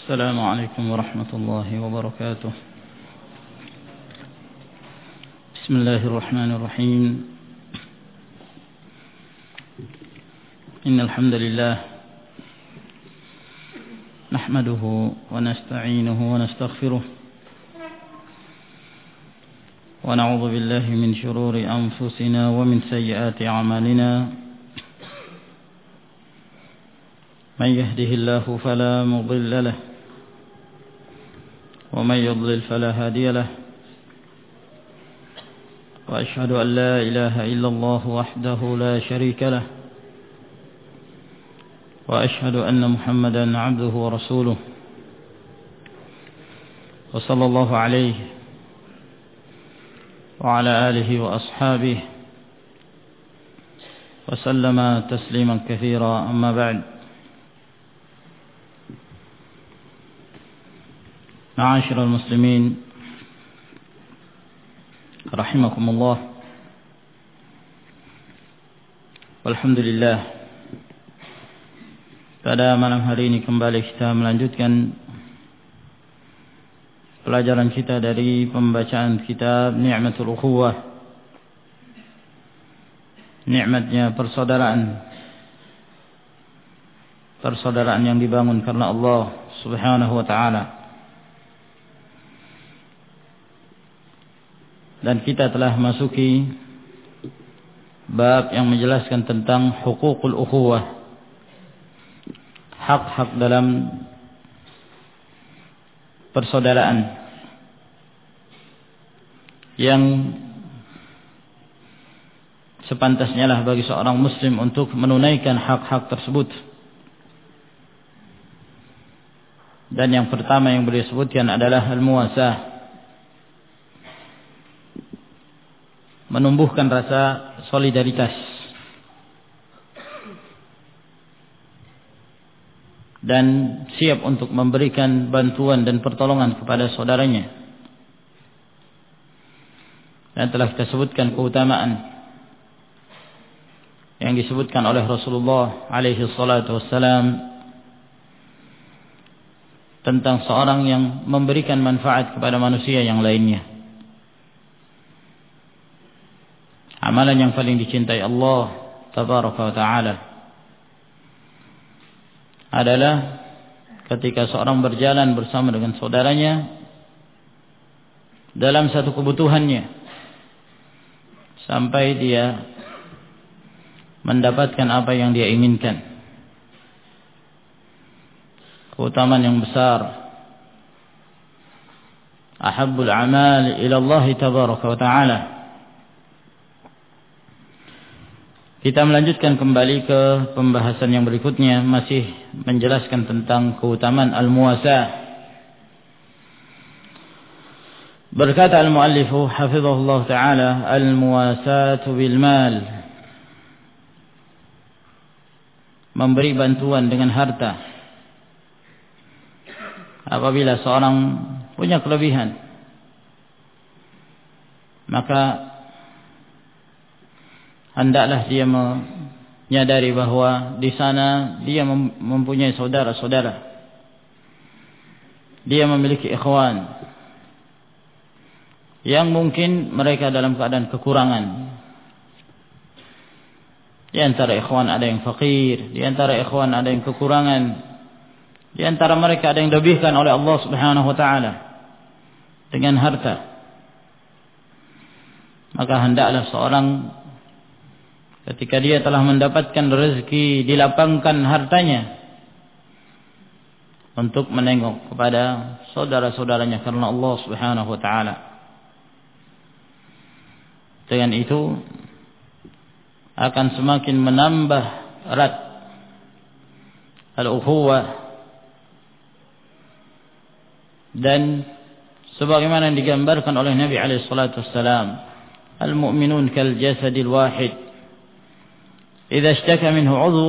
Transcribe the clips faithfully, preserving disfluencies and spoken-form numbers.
السلام عليكم ورحمة الله وبركاته. بسم الله الرحمن الرحيم. إن الحمد لله نحمده ونستعينه ونستغفره ونعوذ بالله من شرور أنفسنا ومن سيئات أعمالنا. من يهده الله فلا مضل له ومن يضلل فلا هادي له. وأشهد أن لا إله إلا الله وحده لا شريك له. وأشهد أن محمدا عبده ورسوله وصلى الله عليه وعلى آله وأصحابه وسلم تسليما كثيرا. أما بعد، معاشر المسلمين رحمكم الله. Alhamdulillah, pada malam hari ini kembali kita melanjutkan pelajaran kita dari pembacaan kitab Ni'matul Ukhuwah, nikmatnya persaudaraan, persaudaraan yang dibangun karena Allah Subhanahu wa taala. Dan kita telah masuki bab yang menjelaskan tentang hukukul ukhuwah, hak-hak dalam persaudaraan yang sepantasnya lah bagi seorang muslim untuk menunaikan hak-hak tersebut. Dan yang pertama yang beliau sebutkan adalah al-muwasah, menumbuhkan rasa solidaritas dan siap untuk memberikan bantuan dan pertolongan kepada saudaranya. Dan telah kita sebutkan keutamaan yang disebutkan oleh Rasulullah alaihi salatu wassalam tentang seorang yang memberikan manfaat kepada manusia yang lainnya. Amalan yang paling dicintai Allah tabaraka wa ta'ala adalah ketika seorang berjalan bersama dengan saudaranya dalam satu kebutuhannya sampai dia mendapatkan apa yang dia inginkan. Keutamaan yang besar. Ahabbul a'mal ila Allah tabaraka wa ta'ala. Kita melanjutkan kembali ke pembahasan yang berikutnya, masih menjelaskan tentang keutamaan al-muwasah. Berkata al-muallifu hafizahullah ta'ala, al-muwasatu bil mal, memberi bantuan dengan harta. Apabila seorang punya kelebihan, maka hendaklah dia menyadari bahwa di sana dia mempunyai saudara-saudara. Dia memiliki ikhwan yang mungkin mereka dalam keadaan kekurangan. Di antara ikhwan ada yang fakir, di antara ikhwan ada yang kekurangan, di antara mereka ada yang dilebihkan oleh Allah Subhanahu wa taala dengan harta. Maka hendaklah seorang ketika dia telah mendapatkan rezeki, dilapangkan hartanya untuk menengok kepada saudara-saudaranya karena Allah Subhanahu wa taala. Dengan itu akan semakin menambah erat al-ukhuwah, dan sebagaimana yang digambarkan oleh Nabi alaihi salatu wassalam, al-mu'minun kal jasadil wahid, إذا اشتكى منه عضو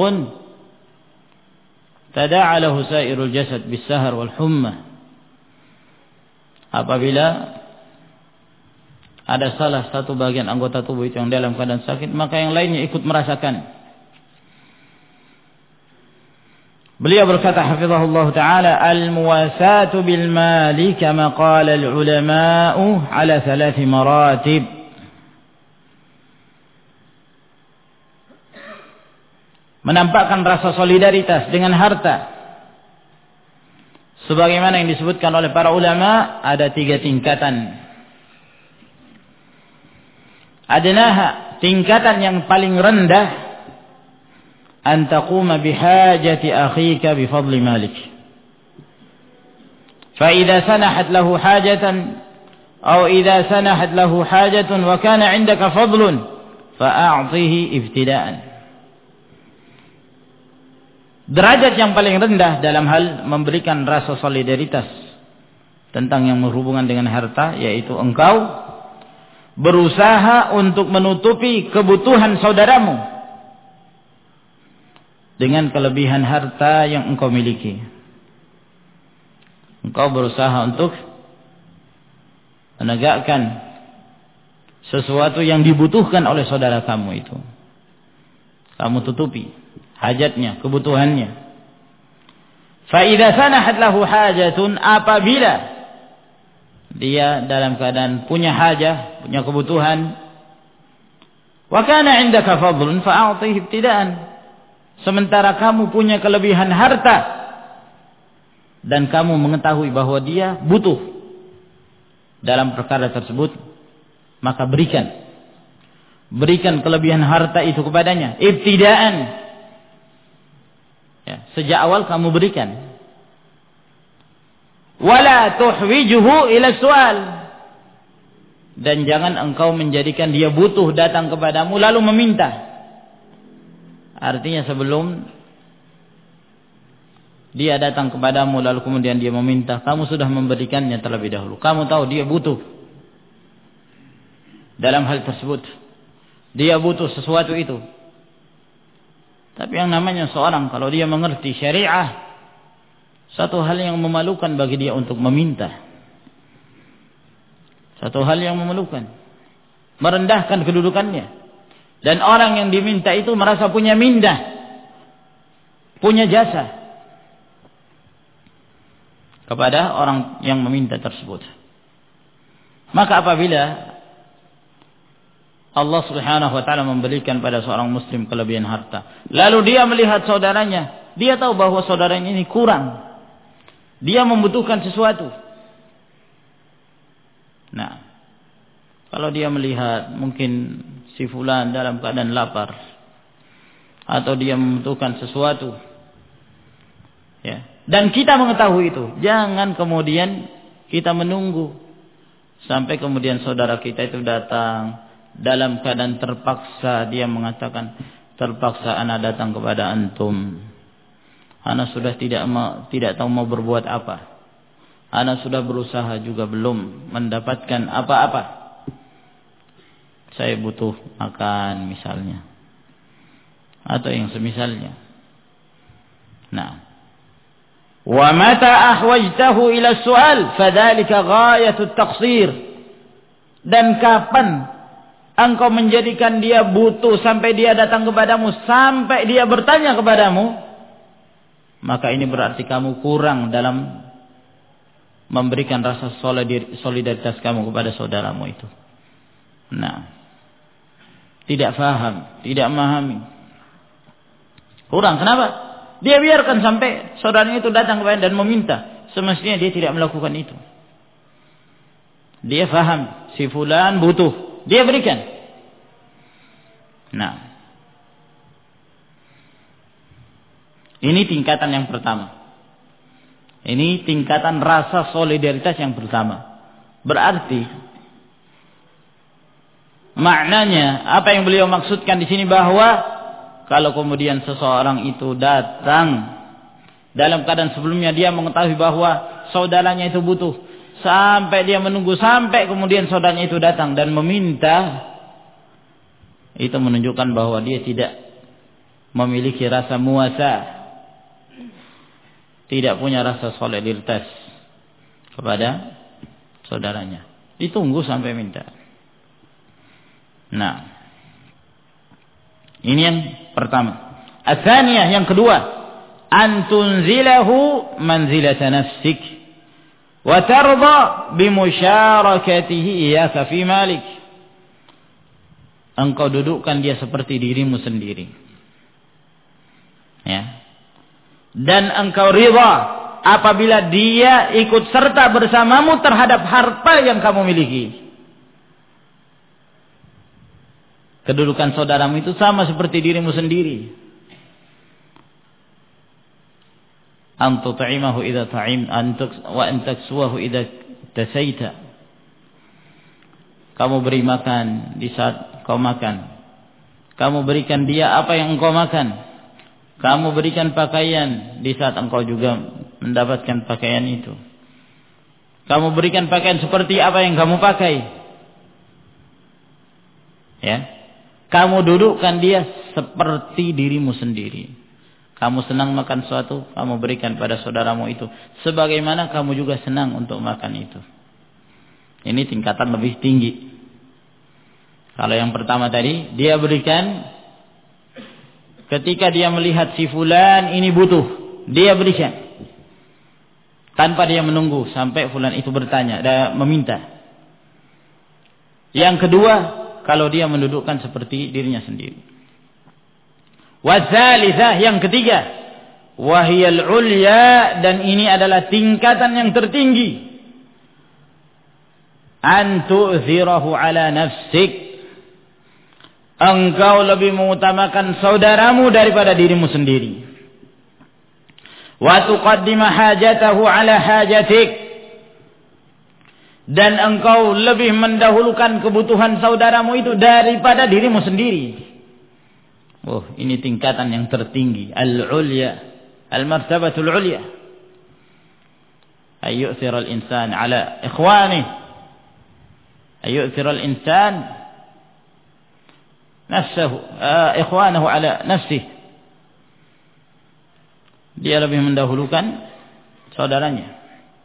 تداعى له سائر الجسد بالسهر والحمى. Apabila ada salah satu bagian anggota tubuh itu yang dalam keadaan sakit, maka yang lainnya ikut merasakan. Beliau berkata hafizahullah taala, al-muwasatu bil mali kama qala al-ulama'u ala thalath maratib. Menampakkan rasa solidaritas dengan harta sebagaimana yang disebutkan oleh para ulama, ada tiga tingkatan. Adnaha, tingkatan yang paling rendah, an taquma bihajati akhika bifadli malik. Fa idza sanahat lahu hajatan aw idza sanahat lahu hajatun wa kana 'indaka fadlun fa'a'tihi ibtida'an. Derajat yang paling rendah dalam hal memberikan rasa solidaritas tentang yang berhubungan dengan harta, yaitu engkau berusaha untuk menutupi kebutuhan saudaramu dengan kelebihan harta yang engkau miliki. Engkau berusaha untuk menegakkan sesuatu yang dibutuhkan oleh saudara kamu itu. Kamu tutupi hajatnya, kebutuhannya. Fa idza sanahat lahu hajatun, apabila dia dalam keadaan punya hajah, punya kebutuhan, wa kana 'indaka fadlun fa'atihi ibtida'an, sementara kamu punya kelebihan harta dan kamu mengetahui bahwa dia butuh dalam perkara tersebut, maka berikan berikan kelebihan harta itu kepadanya ibtida'an. Ya, sejak awal kamu berikan. Wala tuhwijuhu ila sual, dan jangan engkau menjadikan dia butuh datang kepadamu lalu meminta. Artinya sebelum dia datang kepadamu lalu kemudian dia meminta, kamu sudah memberikannya terlebih dahulu. Kamu tahu dia butuh dalam hal tersebut, dia butuh sesuatu itu. Tapi yang namanya seorang, kalau dia mengerti syariah, satu hal yang memalukan bagi dia untuk meminta. Satu hal yang memalukan, merendahkan kedudukannya. Dan orang yang diminta itu merasa punya mindah, punya jasa kepada orang yang meminta tersebut. Maka apabila Allah subhanahu wa ta'ala memberikan pada seorang muslim kelebihan harta, lalu dia melihat saudaranya, dia tahu bahwa saudaranya ini kurang, dia membutuhkan sesuatu. Nah, kalau dia melihat mungkin si fulan dalam keadaan lapar, atau dia membutuhkan sesuatu, ya, dan kita mengetahui itu, jangan kemudian kita menunggu sampai kemudian saudara kita itu datang dalam keadaan terpaksa. Dia mengatakan, terpaksa ana datang kepada antum, ana sudah tidak mau, tidak tahu mau berbuat apa, ana sudah berusaha juga belum mendapatkan apa-apa, saya butuh makan misalnya, atau yang semisalnya. Nah, wa mata ahwajtahu ila su'al fadzalika ghayatut taqsir, dan kapan engkau menjadikan dia butuh sampai dia datang kepadamu, sampai dia bertanya kepadamu, maka ini berarti kamu kurang dalam memberikan rasa solidaritas kamu kepada saudaramu itu. Nah, tidak faham, tidak memahami, kurang. Kenapa? Dia biarkan sampai saudaranya itu datang kepada dan meminta. Semestinya dia tidak melakukan itu. Dia faham si fulan butuh, dia berikan. Nah, ini tingkatan yang pertama. Ini tingkatan rasa solidaritas yang pertama. Berarti maknanya apa yang beliau maksudkan di sini, bahwa kalau kemudian seseorang itu datang dalam keadaan sebelumnya dia mengetahui bahwa saudaranya itu butuh, sampai dia menunggu sampai kemudian saudaranya itu datang dan meminta, itu menunjukkan bahwa dia tidak memiliki rasa muasa, tidak punya rasa solidaritas kepada saudaranya. Ditunggu sampai minta. Nah, ini yang pertama. Atsaniyah, yang kedua, an tunzilahu manzilata nafsik wa tarda bimusyarakatihi iyyaka fi malik. Engkau dudukkan dia seperti dirimu sendiri. Ya. Dan engkau ridha apabila dia ikut serta bersamamu terhadap harta yang kamu miliki. Kedudukan saudaramu itu sama seperti dirimu sendiri. An tut'imahu idza ta'im wa an taksuwahu idza tasaita. Kamu beri makan di saat kau makan. Kamu berikan dia apa yang engkau makan. Kamu berikan pakaian di saat engkau juga mendapatkan pakaian itu. Kamu berikan pakaian seperti apa yang kamu pakai. Ya. Kamu dudukkan dia seperti dirimu sendiri. Kamu senang makan sesuatu, kamu berikan pada saudaramu itu. Sebagaimana kamu juga senang untuk makan itu. Ini tingkatan lebih tinggi. Kalau yang pertama tadi, dia berikan ketika dia melihat si fulan ini butuh, dia berikan. Tanpa dia menunggu sampai fulan itu bertanya dan meminta. Yang kedua, kalau dia mendudukkan seperti dirinya sendiri. Wasalitsah, yang ketiga, wahiyal ulya, dan ini adalah tingkatan yang tertinggi. An tu'thirahu ala nafsik. Engkau lebih mengutamakan saudaramu daripada dirimu sendiri. Wa tuqaddima hajatahu ala hajatik. Dan engkau lebih mendahulukan kebutuhan saudaramu itu daripada dirimu sendiri. Oh, ini tingkatan yang tertinggi. Al-ulya, al-martabatul ulya. Ayyu'thira al-insan ala ikhwanih. Ayyu'thira al-insan nafsahu, uh, ikhwanahu ala nafsih. Dia lebih mendahulukan saudaranya.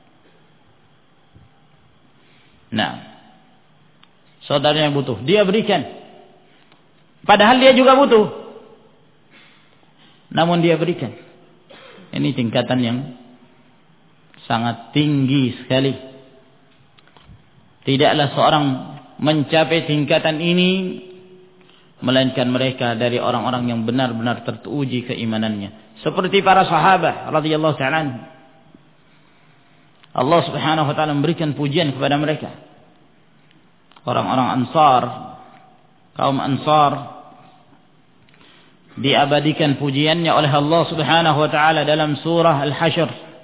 Nah, saudaranya butuh, dia berikan. Padahal dia juga butuh, namun dia berikan. Ini tingkatan yang sangat tinggi sekali. Tidaklah seorang mencapai tingkatan ini melainkan mereka dari orang-orang yang benar-benar teruji keimanannya, seperti para sahabat radhiyallahu ta'ala anhum. Allah Subhanahu wa taala memberikan pujian kepada mereka. Orang-orang Ansar, kaum Ansar, diabadikan pujiannya oleh Allah Subhanahu wa taala dalam surah Al-Hasyr.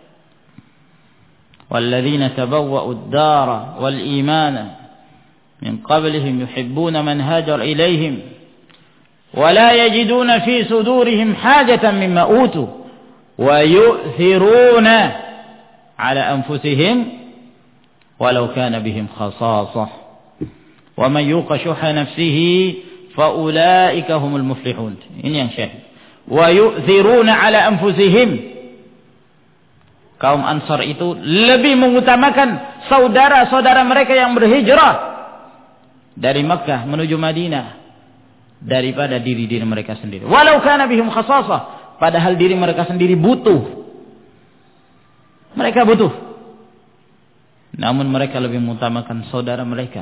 Walladzina tabawwa'u ad-dara wal imana min qablihim yuhibbuna man hajara ilaihim wa la yajiduna fi sudurihim hajatan mimma utu wa yu'thiruna ala anfusihim walau kana bihim khasasah wa man yuqa shuhha nafsihi fa ulaika humul muflihun. Ini yang syahid. Wa yu'thiruna ala anfusihim. Kaum Ansar itu lebih mengutamakan saudara-saudara mereka yang berhijrah dari Makkah menuju Madinah daripada diri-diri mereka sendiri. Walau kana bihim khasasah, padahal diri mereka sendiri butuh. Mereka butuh. Namun mereka lebih mengutamakan saudara mereka.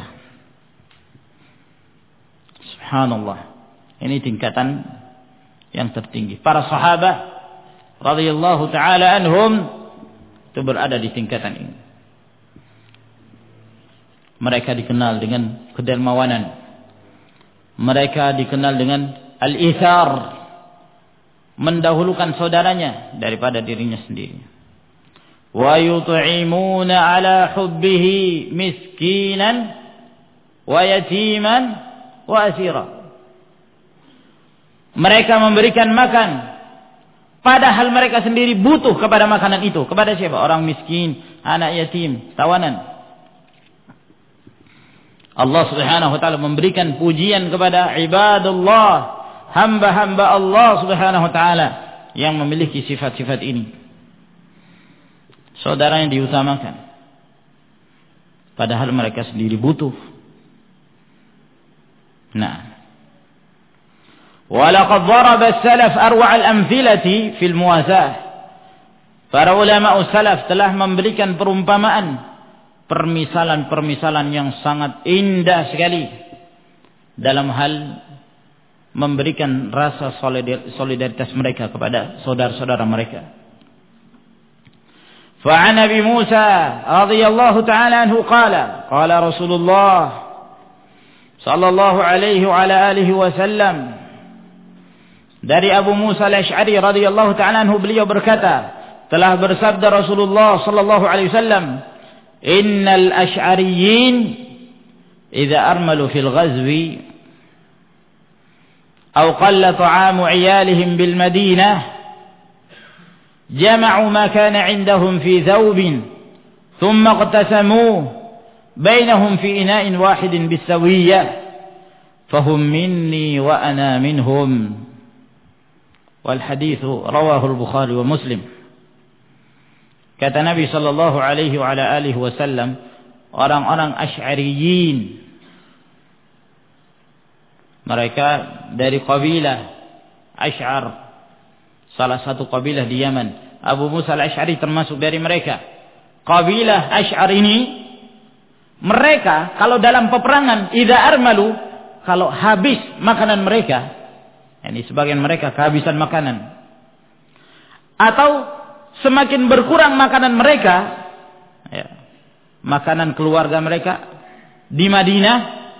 Subhanallah. Ini tingkatan yang tertinggi. Para sahabat radhiyallahu taala anhum itu berada di tingkatan ini. Mereka dikenal dengan kedermawanan. Mereka dikenal dengan al-ithar, mendahulukan saudaranya daripada dirinya sendiri. Wa yut'imuna ala hubbihi miskinan wa yatiman wa asira. Mereka memberikan makan padahal mereka sendiri butuh kepada makanan itu. Kepada siapa? Orang miskin, anak yatim, tawanan. Allah Subhanahu wa taala memberikan pujian kepada ibadullah, hamba-hamba Allah Subhanahu wa taala yang memiliki sifat-sifat ini. Saudara yang diutamakan padahal mereka sendiri butuh. Nah, walaqad daraba as-salaf arwa' al-amthilati fil muwasah. Para ulama salaf telah memberikan perumpamaan, permisalan-permisalan yang sangat indah sekali dalam hal memberikan rasa solidaritas mereka kepada saudara-saudara mereka. Fa'an Nabi Musa radhiyallahu ta'ala anhu qala qala Rasulullah sallallahu alaihi wa ala alihi wasallam, dari Abu Musa al-Asy'ari radhiyallahu ta'ala anhu, beliau berkata, telah bersabda Rasulullah sallallahu alaihi wasallam, innal asy'ariyyin idza armalu fil ghazwi aw qalla ta'amu 'iyalihim bil madinah jama'u ma kana 'indahum fi thawbin thumma iqtasamuhu bainahum fi ina'in wahidin bisawiyyah fahum minni wa ana minhum. Wal haditsu rawahu al-Bukhari wa Muslim. Kata Nabi sallallahu alaihi wa ala alihi wasallam, orang-orang Asy'ariyin, mereka dari kabilah Asy'ar, salah satu kabilah di Yaman. Abu Musa al-Asy'ari termasuk dari mereka. Kabilah Asy'ar ini, mereka kalau dalam peperangan, idza armalu, kalau habis makanan mereka, yani sebagian mereka kehabisan makanan, atau semakin berkurang makanan mereka, ya, makanan keluarga mereka di Madinah,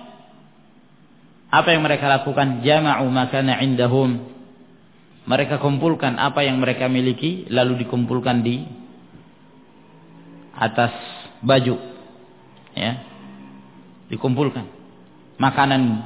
apa yang mereka lakukan? Jama'u makana indahum, mereka kumpulkan apa yang mereka miliki, lalu dikumpulkan di atas baju, ya, dikumpulkan makanan,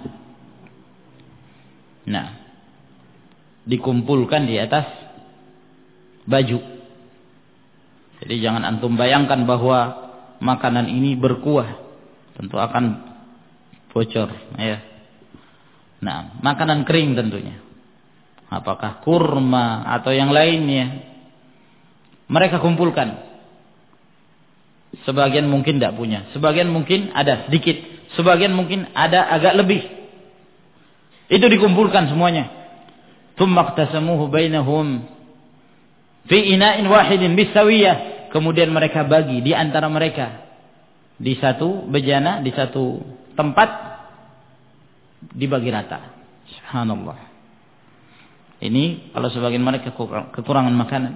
nah, dikumpulkan di atas baju. Jadi jangan antum bayangkan bahwa makanan ini berkuah, tentu akan bocor, ya. Nah, makanan kering tentunya, apakah kurma atau yang lainnya, mereka kumpulkan. Sebagian mungkin tidak punya, sebagian mungkin ada sedikit, sebagian mungkin ada agak lebih. Itu dikumpulkan semuanya. Tsumma iqtasamuhu bainahum fi ina'in wahidin bisawiyah, kemudian mereka bagi di antara mereka di satu bejana, di satu tempat, dibagi rata. Subhanallah. Ini kalau sebagian mereka kekurangan makanan.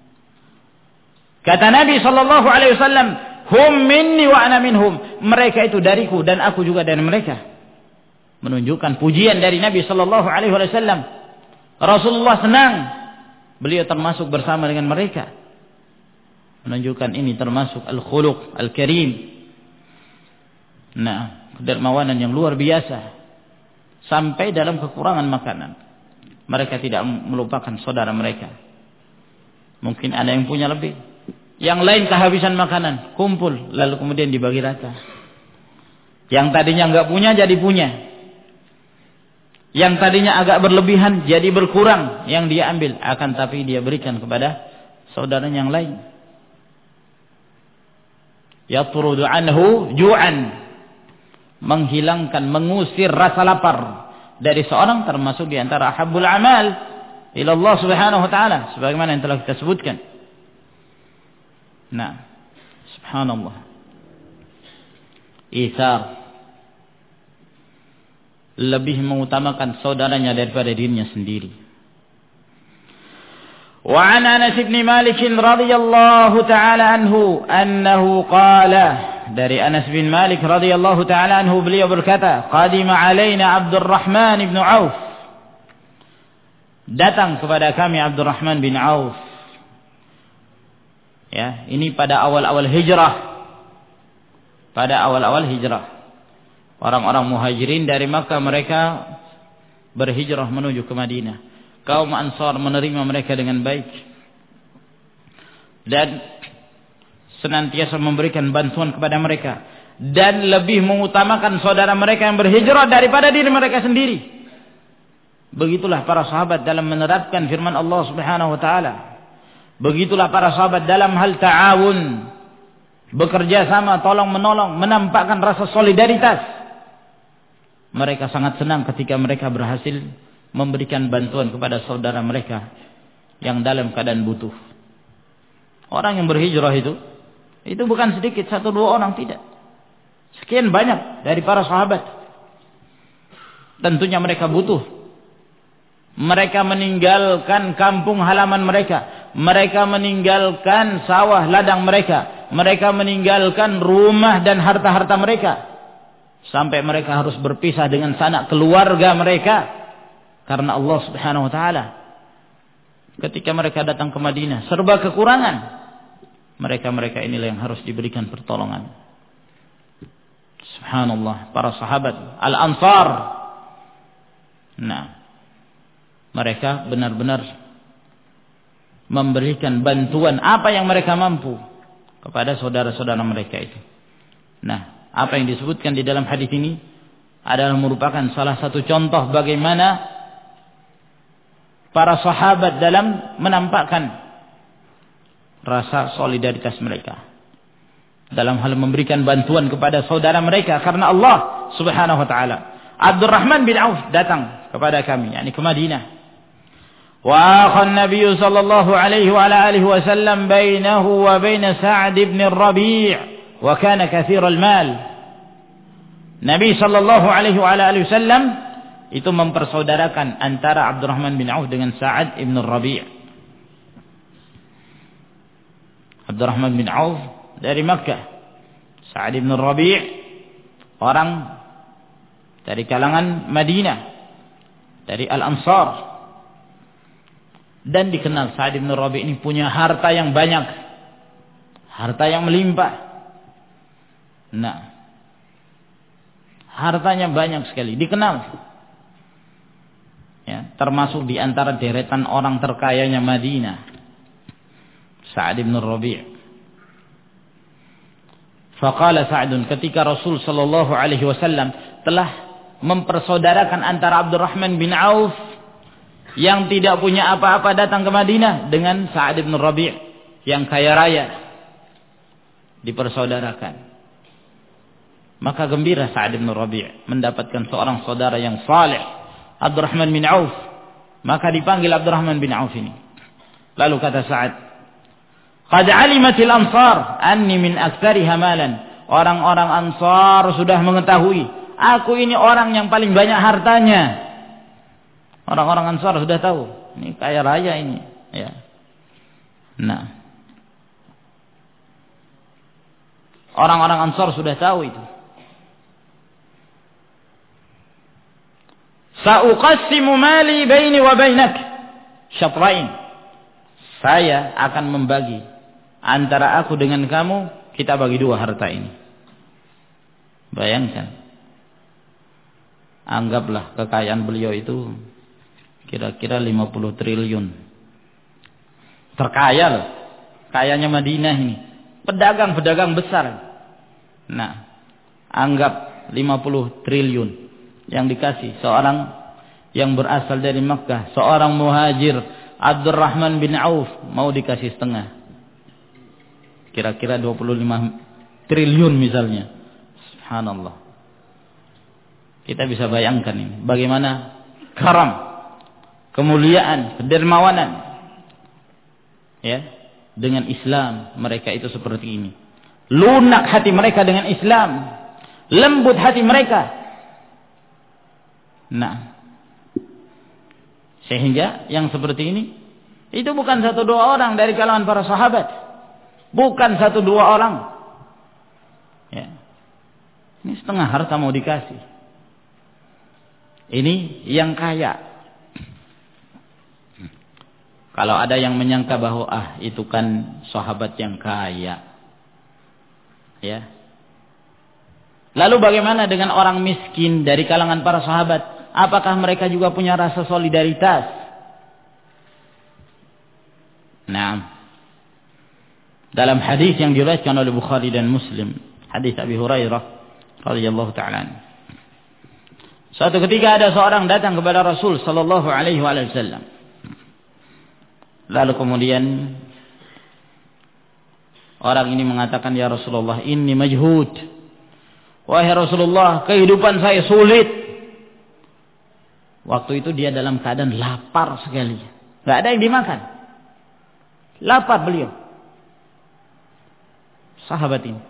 Kata Nabi sallallahu alaihi wasallam, hum minni wa ana minhum, mereka itu dariku dan aku juga dari mereka. Menunjukkan pujian dari Nabi sallallahu alaihi wasallam. Rasulullah senang beliau termasuk bersama dengan mereka. Menunjukkan ini termasuk al-khuluq al-karim. Nah, kedermawanan yang luar biasa. Sampai dalam kekurangan makanan, mereka tidak melupakan saudara mereka. Mungkin ada yang punya lebih, yang lain kehabisan makanan, kumpul lalu kemudian dibagi rata. Yang tadinya enggak punya jadi punya. Yang tadinya agak berlebihan jadi berkurang, yang dia ambil akan tapi dia berikan kepada saudara yang lain. Yatrudu anhu ju'an, menghilangkan, mengusir rasa lapar dari seorang, termasuk di antara ahabbul amal ila Allah Subhanahu wa taala, sebagaimana yang telah kita sebutkan. Nah, subhanallah. Itsar, lebih mengutamakan saudaranya daripada dirinya sendiri. Wa an Anas bin Malik radhiyallahu taala anhu annahu qala, dari Anas bin Malik radhiyallahu taala anhu beliau berkata, qadima alaina Abdurrahman bin Auf, datang kepada kami Abdurrahman bin Auf. Ya, ini pada awal-awal hijrah. Pada awal-awal hijrah. Orang-orang muhajirin dari Makkah mereka berhijrah menuju ke Madinah. Kaum Ansar menerima mereka dengan baik dan senantiasa memberikan bantuan kepada mereka, dan lebih mengutamakan saudara mereka yang berhijrah daripada diri mereka sendiri. Begitulah para sahabat dalam menerapkan firman Allah Subhanahu wa taala. Begitulah para sahabat dalam hal ta'awun, bekerja sama, tolong menolong, menampakkan rasa solidaritas. Mereka sangat senang ketika mereka berhasil memberikan bantuan kepada saudara mereka yang dalam keadaan butuh. Orang yang berhijrah itu, itu bukan sedikit, satu dua orang, tidak. Sekian banyak dari para sahabat. Tentunya mereka butuh. Mereka meninggalkan kampung halaman mereka. Mereka meninggalkan sawah ladang mereka. Mereka meninggalkan rumah dan harta-harta mereka. Sampai mereka harus berpisah dengan sanak keluarga mereka. Karena Allah subhanahu wa ta'ala. Ketika mereka datang ke Madinah, serba kekurangan. Mereka-mereka inilah yang harus diberikan pertolongan. Subhanallah, para sahabat Al-Ansar. Nah, mereka benar-benar memberikan bantuan apa yang mereka mampu kepada saudara-saudara mereka itu. Nah, apa yang disebutkan di dalam hadis ini adalah merupakan salah satu contoh bagaimana para sahabat dalam menampakkan rasa solidaritas mereka dalam hal memberikan bantuan kepada saudara mereka karena Allah Subhanahu wa taala. Abdurrahman bin Auf datang kepada kami, yakni ke Madinah. Wa akhan Nabi sallallahu alaihi wa ala alihi wasallam bainahu wa bain Sa'd ibn Rabi' wa kana katsir al-mal. Nabi sallallahu alaihi wa ala alihi wasallam itu mempersaudarakan antara Abdurrahman bin Auf dengan Sa'ad ibn Rabi'. Abdurrahman bin Auf dari Makkah, Sa'ad ibn Rabi' orang dari kalangan Madinah, dari Al-Ansar. Dan dikenal Sa'ad ibn Rabi' ini punya harta yang banyak, harta yang melimpah. Nah, hartanya banyak sekali, dikenal. Ya, termasuk di antara deretan orang terkayanya Madinah, Sa'ad ibn Rabi'. Faqala Sa'dun, ketika Rasul sallallahu alaihi wasallam telah mempersaudarakan antara Abdurrahman bin Auf yang tidak punya apa-apa datang ke Madinah dengan Sa'ad ibn Rabi' yang kaya raya, dipersaudarakan. Maka gembira Sa'ad ibn Rabi' mendapatkan seorang saudara yang saleh, Abdurrahman bin Auf. Maka dipanggil Abdurrahman bin Auf ini. Lalu kata Sa'ad, "Qad 'alimatil ansar anni min aktsariha malan." Orang-orang Ansar sudah mengetahui aku ini orang yang paling banyak hartanya. Orang-orang Ansar sudah tahu, ini kaya raya ini, ya. Nah, orang-orang Ansar sudah tahu itu. Sa'uqassimu mali baini wa bainak syatrain. Saya akan membagi antara aku dengan kamu, kita bagi dua harta ini. Bayangkan. Anggaplah kekayaan beliau itu kira-kira lima puluh triliun. Terkaya loh. Kayanya Madinah ini. Pedagang-pedagang besar. Nah, anggap lima puluh triliun. Yang dikasih seorang yang berasal dari Makkah, seorang muhajir, Abdurrahman bin Auf, mau dikasih setengah, kira-kira dua puluh lima triliun misalnya. Subhanallah. Kita bisa bayangkan ini bagaimana karam, kemuliaan, kedermawanan, ya, dengan Islam mereka itu seperti ini. Lunak hati mereka dengan Islam, lembut hati mereka. Nah, sehingga yang seperti ini itu bukan satu dua orang dari kalangan para sahabat, bukan satu dua orang. Ya. Ini setengah harta mau dikasih. Ini yang kaya. Kalau ada yang menyangka bahwa ah itu kan sahabat yang kaya, ya. Lalu bagaimana dengan orang miskin dari kalangan para sahabat? Apakah mereka juga punya rasa solidaritas? Nah, dalam hadis yang diriwayatkan oleh Bukhari dan Muslim, hadis Abi Hurairah radhiyallahu ta'ala, suatu ketika ada seorang datang kepada Rasul sallallahu alaihi wasallam. Lalu kemudian orang ini mengatakan, "Ya Rasulullah, inni majhud." Wahai Rasulullah, kehidupan saya sulit. Waktu itu dia dalam keadaan lapar sekali. Gak ada yang dimakan. Lapar beliau. sahabat ini.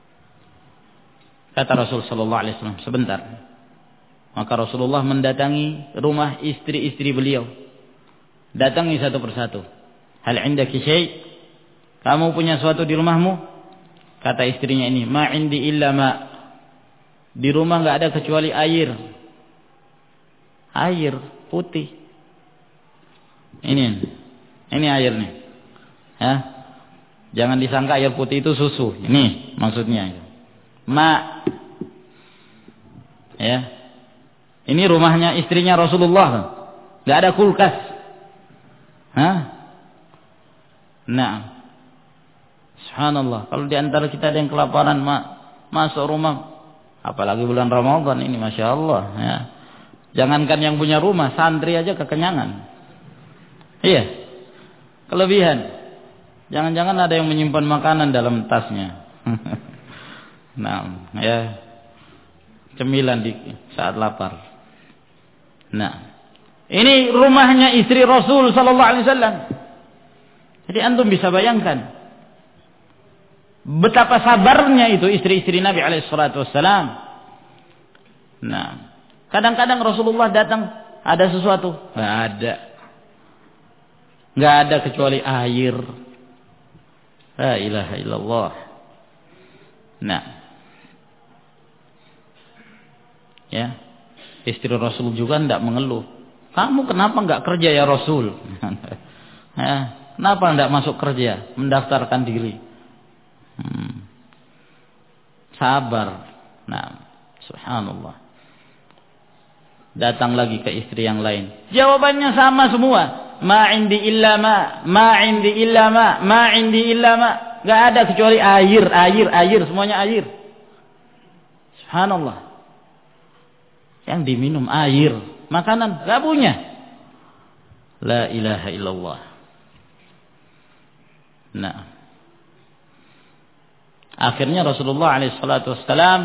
Kata Rasul sallallahu alaihi wasallam, sebentar. Maka Rasulullah mendatangi rumah istri-istri beliau. Datangi satu persatu. Hal indaki syai'? Kamu punya sesuatu di rumahmu? Kata istrinya ini, ma indi illa ma. Di rumah enggak ada kecuali air. Air putih. Ini. Ini air nih. Ya. Jangan disangka air putih itu susu. Ini maksudnya. Ma. Ya. Ini rumahnya istrinya Rasulullah. Enggak ada kulkas. Hah? Nah. Subhanallah. Kalau di antara kita ada yang kelaparan, ma, masuk rumah, apalagi bulan Ramadan ini, Masya Allah. Ya. Jangankan yang punya rumah, santri aja kekenyangan. Iya. Kelebihan. Jangan-jangan ada yang menyimpan makanan dalam tasnya. Nah, ya. Cemilan di saat lapar. Nah. Ini rumahnya istri Rasul sallallahu alaihi wasallam. Jadi antum bisa bayangkan betapa sabarnya itu istri-istri Nabi alaihi salatu wassalam. Nah, kadang-kadang Rasulullah datang ada sesuatu, enggak ada. Enggak ada kecuali air. La ilaha illallah. Nah. Ya. Istri Rasul juga enggak mengeluh. Kamu kenapa enggak kerja ya Rasul? Ya, kenapa enggak masuk kerja, mendaftarkan diri? Hmm. Sabar. Nah, subhanallah. Datang lagi ke istri yang lain. Jawabannya sama semua. Ma indi illa ma, ma indi illa ma, ma indi illa ma. Enggak ada kecuali air, air, air, semuanya air. Subhanallah. Yang diminum air, makanan enggak punya. La ilaha illallah. Nah. Akhirnya Rasulullah alaihi salatu wassalam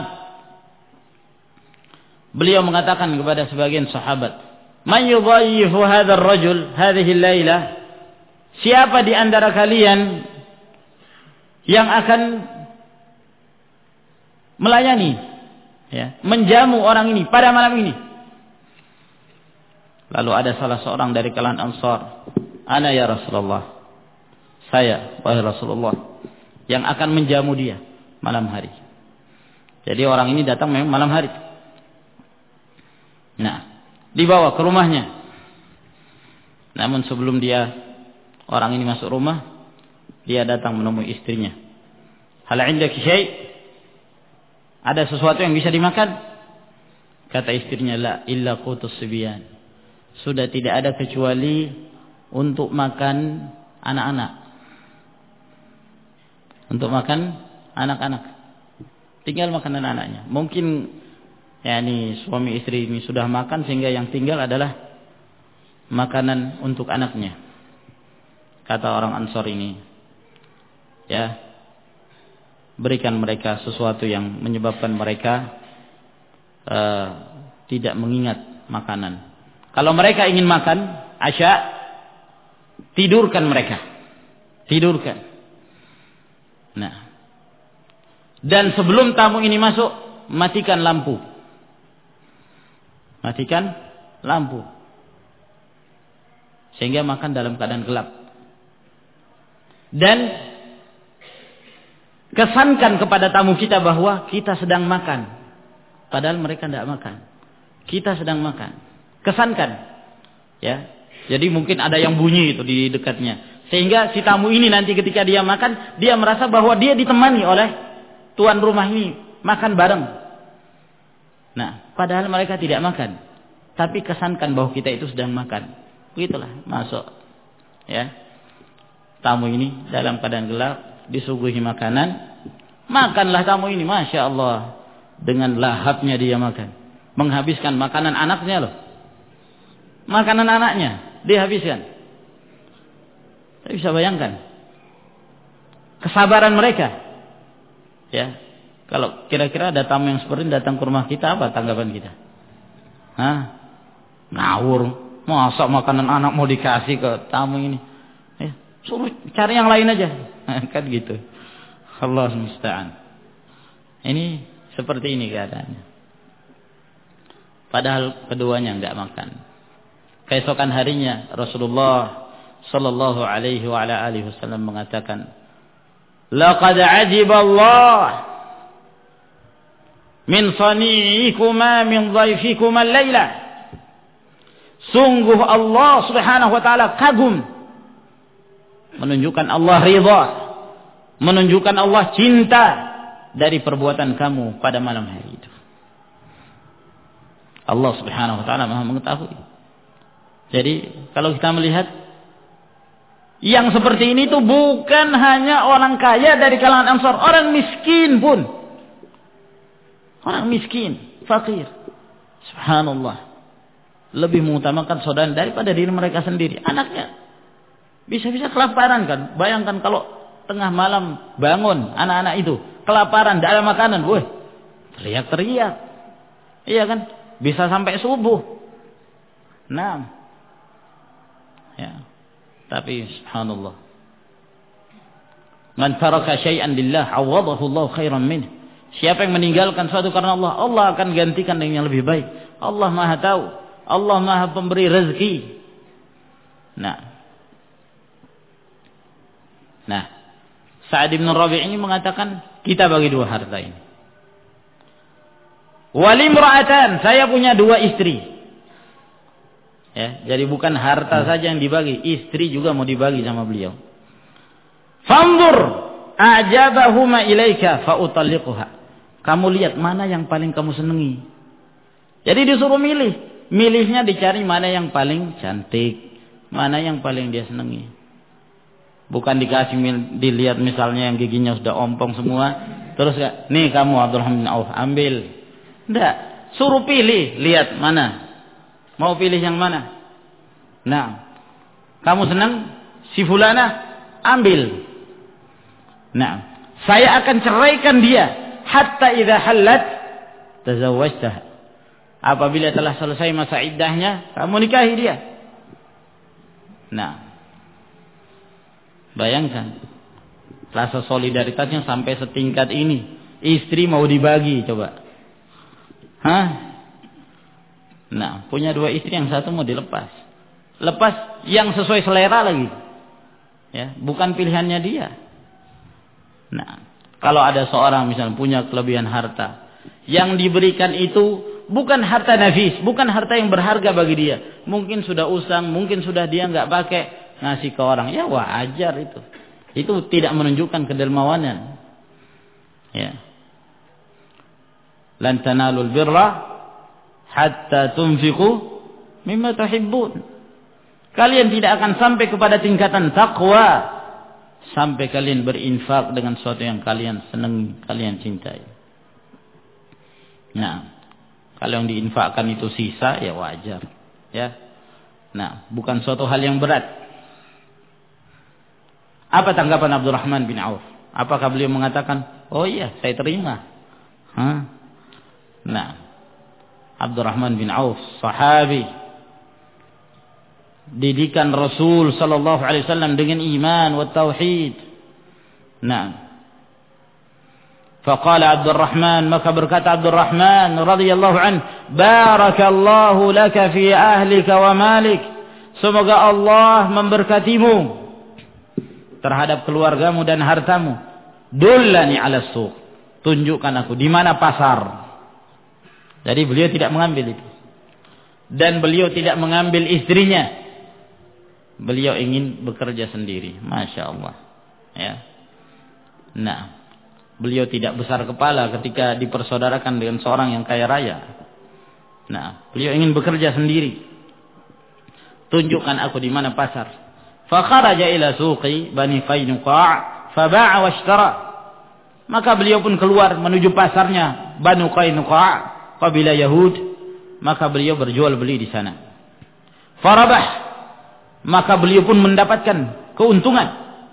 beliau mengatakan kepada sebagian sahabat, "Man yudhayyifu hadzal rajul hadhihi al-lailah?" Siapa di antara kalian yang akan melayani, ya, menjamu orang ini pada malam ini? Lalu ada salah seorang dari kalangan Ansar, "Ana ya Rasulullah." Saya, wahai Rasulullah, yang akan menjamu dia malam hari. Jadi orang ini datang memang malam hari. Nah, dibawa ke rumahnya. Namun sebelum dia orang ini masuk rumah, dia datang menemui istrinya. Hal indaki syai'? Ada sesuatu yang bisa dimakan? Kata istrinya, la illa qutus sibyan. Sudah tidak ada kecuali untuk makan anak-anak. Untuk makan anak-anak. Tinggal makan anak-anaknya. Mungkin ya ini suami istri ini sudah makan sehingga yang tinggal adalah makanan untuk anaknya. Kata orang Ansor ini, ya, berikan mereka sesuatu yang menyebabkan mereka uh, tidak mengingat makanan. Kalau mereka ingin makan asya, tidurkan mereka. Tidurkan. Nah, dan sebelum tamu ini masuk, matikan lampu. Matikan lampu. Sehingga makan dalam keadaan gelap. Dan kesankan kepada tamu kita bahwa kita sedang makan. Padahal mereka tidak makan. Kita sedang makan. Kesankan. Ya. Jadi mungkin ada yang bunyi itu di dekatnya. Sehingga si tamu ini nanti ketika dia makan, dia merasa bahwa dia ditemani oleh tuan rumah ini. Makan bareng. Nah, padahal mereka tidak makan. Tapi kesankan bahwa kita itu sedang makan. Begitulah, masuk. Ya. Tamu ini dalam keadaan gelap, disuguhi makanan. Makanlah tamu ini, Masya Allah. Dengan lahapnya dia makan. Menghabiskan makanan anaknya loh. Makanan anaknya, dihabiskan. Saya bisa bayangkan kesabaran mereka. Ya, kalau kira-kira ada tamu yang seperti ini datang ke rumah kita, apa tanggapan kita? Hah? Ngawur, masa makanan anak mau dikasih ke tamu ini? Ya, suruh cari yang lain aja, kan gitu. Allah musta'an. Ini seperti ini keadaannya. Padahal keduanya enggak makan. Keesokan harinya Rasulullah sallallahu alaihi wa ala alihi wasallam mengatakan, "Laqad 'ajiba Allah min sani'ikuma min dhaifikuma al-laila." Sungguh Allah Subhanahu wa taala kagum, menunjukkan Allah ridha, menunjukkan Allah cinta dari perbuatan kamu pada malam hari itu. Allah Subhanahu wa taala Maha mengetahui. Jadi kalau kita melihat yang seperti ini tuh bukan hanya orang kaya dari kalangan Ansar, orang miskin pun. Orang miskin, fakir. Subhanallah. Lebih mengutamakan saudara daripada diri mereka sendiri. Anaknya bisa-bisa kelaparan kan. Bayangkan kalau tengah malam bangun anak-anak itu kelaparan, tidak ada makanan, woi, teriak-teriak. Iya kan? Bisa sampai subuh. Nah. Ya. Tapi subhanallah. Man taraka syai'an lillah awadahu Allah khairan min. Siapa yang meninggalkan sesuatu karena Allah, Allah akan gantikan dengan yang lebih baik. Allah Maha tahu. Allah Maha pemberi rezeki. Nah. Nah. Sa'ad bin Rabi' ini mengatakan, kita bagi dua harta ini. Walimra'atan, saya punya dua istri. Ya, jadi bukan harta saja yang dibagi, istri juga mau dibagi sama beliau. Fanzur a'jabahuma ilaika fa utalliquha. Kamu lihat mana yang paling kamu senangi. Jadi disuruh milih. Milihnya dicari mana yang paling cantik, mana yang paling dia senangi. Bukan dikasih dilihat misalnya yang giginya sudah ompong semua, terus nih kamu Abdurrahman bin Auf ambil. Enggak, suruh pilih, lihat mana. Mau pilih yang mana? Nah, kamu senang si fulana, ambil. Nah, saya akan ceraikan dia hatta idza hallat tazawwajtaha. Apabila telah selesai masa iddahnya, kamu nikahi dia. Nah, bayangkan rasa solidaritasnya sampai setingkat ini. Istri mau dibagi, coba. Hah? Nah, punya dua istri, yang satu mau dilepas. Lepas yang sesuai selera lagi. Ya, bukan pilihannya dia. Nah, kalau ada seorang misalnya punya kelebihan harta, yang diberikan itu bukan harta nafis, bukan harta yang berharga bagi dia. Mungkin sudah usang, mungkin sudah dia enggak pakai, ngasih ke orang. Ya wajar itu. Itu tidak menunjukkan kedermawanan. Ya. Lan tanalul birra hatta tunfiqu mimma tuhibbun. Kalian tidak akan sampai kepada tingkatan takwa sampai kalian berinfak dengan sesuatu yang kalian senangi, kalian cintai. Nah, kalau yang diinfakkan itu sisa, ya wajar, ya. Nah, bukan suatu hal yang berat. Apa tanggapan Abdurrahman bin Auf? Apakah beliau mengatakan, "Oh iya, saya terima"? Hah? Nah, Abdurrahman bin Auf, sahabi, didikan Rasul sallallahu alaihi wasallam dengan iman wa tauhid. Nah, faqala Abdurrahman, maka berkata Abdurrahman radhiyallahu an, barakallahu laka fi ahlika wa malik. Semoga Allah memberkatimu terhadap keluargamu dan hartamu. Dullani ala suq. Tunjukkan aku di mana pasar. Jadi beliau tidak mengambil itu. Dan beliau tidak mengambil istrinya. Beliau ingin bekerja sendiri. Masya Allah. Ya. Nah, beliau tidak besar kepala ketika dipersaudarakan dengan seorang yang kaya raya. Nah, beliau ingin bekerja sendiri. Tunjukkan aku di mana pasar. Fakharaja ila suqi Bani Qainuqa' faba'a washtara. Maka beliau pun keluar menuju pasarnya Banu Qainuqa', kabilah Yahud. Maka beliau berjual beli di sana. Farabah, maka beliau pun mendapatkan keuntungan.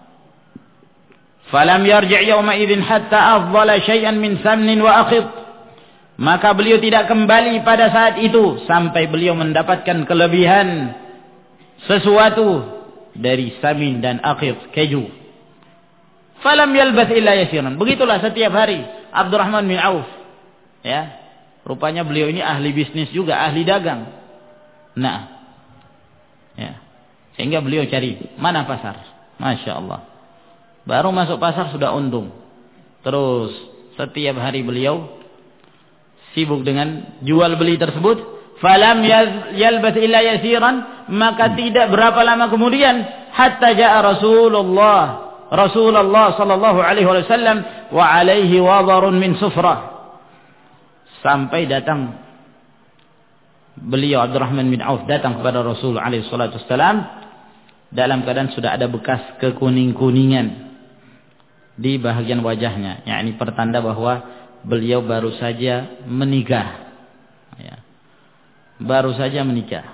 Falam yarji' yawma idzin hatta afdala syai'an min samnin wa akhid. Maka beliau tidak kembali pada saat itu sampai beliau mendapatkan kelebihan sesuatu dari samin dan akhid, keju. falam yalbath illa yasiran. Begitulah setiap hari Abdurrahman bin Auf. Ya. Rupanya beliau ini ahli bisnis juga, ahli dagang. Nah. Ya. Sehingga beliau cari mana pasar. Masya Allah. Baru masuk pasar sudah untung. Terus setiap hari beliau sibuk dengan jual beli tersebut. Falam yalbath illa yasiran, maka tidak berapa lama kemudian hatta jaa Rasulullah Rasulullah sallallahu alaihi wasallam wa alaihi wadharun min sufrah. Sampai datang beliau Abdurrahman bin Auf datang kepada Rasul alaihi salatu wasallam dalam keadaan sudah ada bekas kekuning-kuningan di bahagian wajahnya, yakni pertanda bahwa beliau baru saja menikah. Ya. Baru saja menikah.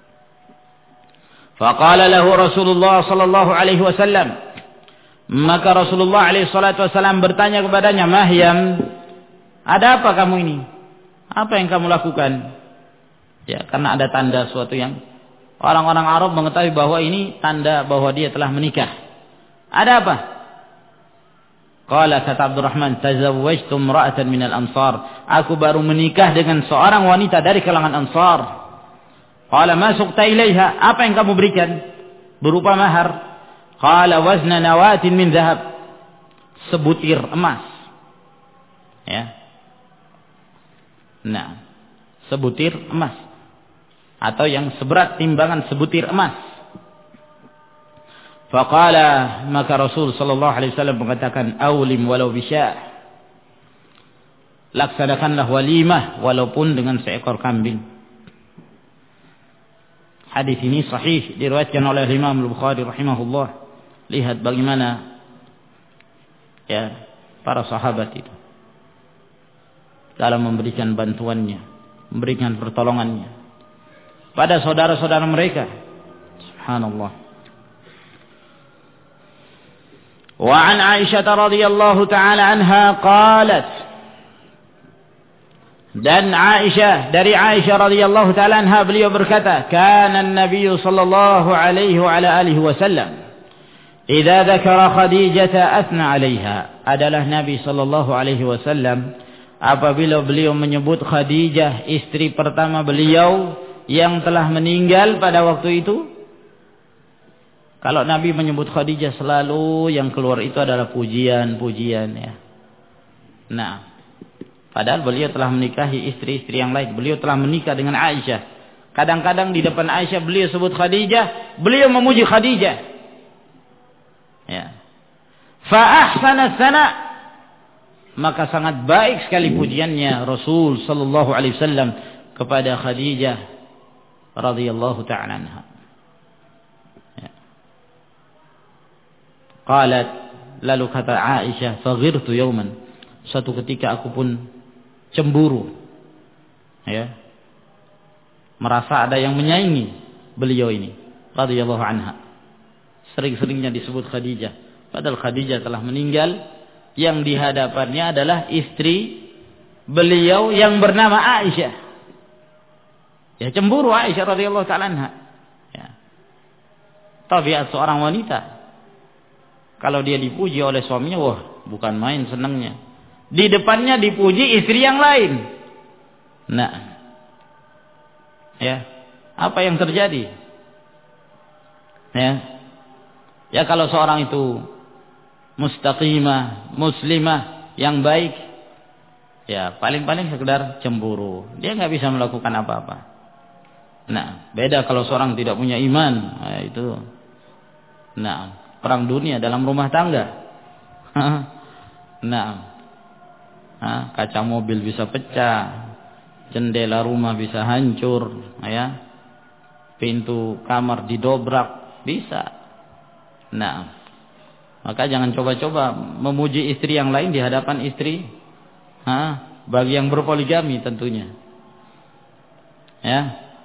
Faqala lahu Rasulullah sallallahu alaihi wasallam, maka Rasulullah alaihi salatu wasallam bertanya kepadanya, "Mahyam, ada apa kamu ini? Apa yang kamu lakukan?" Ya, karena ada tanda suatu yang orang-orang Arab mengetahui bahwa ini tanda bahwa dia telah menikah. Ada apa? Qala kata Abdurrahman, "Tazawwajtu imra'atan minal ansar." Aku baru menikah dengan seorang wanita dari kalangan Ansar. Qala ma suqta ilaiha? Apa yang kamu berikan berupa mahar? Qala wazna nawatin min dhahab. Sebutir emas. Ya. Nah, sebutir emas atau yang seberat timbangan sebutir emas. Faqala, maka Rasul sallallahu alaihi wasallam mengatakan, "Aulim walau bisya." Laksanakanlah walimah walaupun dengan seekor kambing. Hadis ini sahih diriwayatkan oleh Imam Al-Bukhari rahimahullah. Lihat bagaimana ya para sahabat itu dalam memberikan bantuannya, memberikan pertolongannya pada saudara-saudara mereka. Subhanallah. Wa an Aisyah radhiyallahu taala anha qalat, dan Aisyah, dari Aisyah radhiyallahu taala anha beliau berkata, kana an-nabiy sallallahu alaihi wa ala alihi wasallam idza dzakara Khadijah athna 'alaiha. Adalah Nabi sallallahu alaihi wasallam apabila beliau menyebut Khadijah, istri pertama beliau yang telah meninggal pada waktu itu. Kalau Nabi menyebut Khadijah selalu yang keluar itu adalah pujian-pujian ya. Nah, padahal beliau telah menikahi istri-istri yang lain. Beliau telah menikah dengan Aisyah. Kadang-kadang di depan Aisyah beliau sebut Khadijah, beliau memuji Khadijah. Ya. Fa ahsana sana, maka sangat baik sekali pujiannya Rasul sallallahu alaihi wasallam kepada Khadijah radhiyallahu ta'ala anha. Ya. Qalat, lalu kata Aisyah, faghirtu yawman, suatu ketika aku pun cemburu, ya, merasa ada yang menyaingi beliau ini radhiyallahu anha. Sering-seringnya disebut Khadijah, padahal Khadijah telah meninggal. Yang di hadapannya adalah istri beliau yang bernama Aisyah. Ya, cemburu Aisyah radhiyallahu ta'ala anha. Ya. Tabiat seorang wanita, kalau dia dipuji oleh suaminya, wah, bukan main senangnya. Di depannya dipuji istri yang lain. Nah, ya, apa yang terjadi? Ya, ya kalau seorang itu mustaqimah, muslimah, yang baik, ya paling-paling sekedar cemburu. Dia nggak bisa melakukan apa-apa. Nah, beda kalau seorang tidak punya iman, nah, itu, nah, perang dunia dalam rumah tangga. Nah, nah, kaca mobil bisa pecah, jendela rumah bisa hancur, ya, pintu kamar didobrak bisa. Nah, maka jangan coba-coba memuji istri yang lain di hadapan istri, ha, bagi yang berpoligami tentunya. Ya.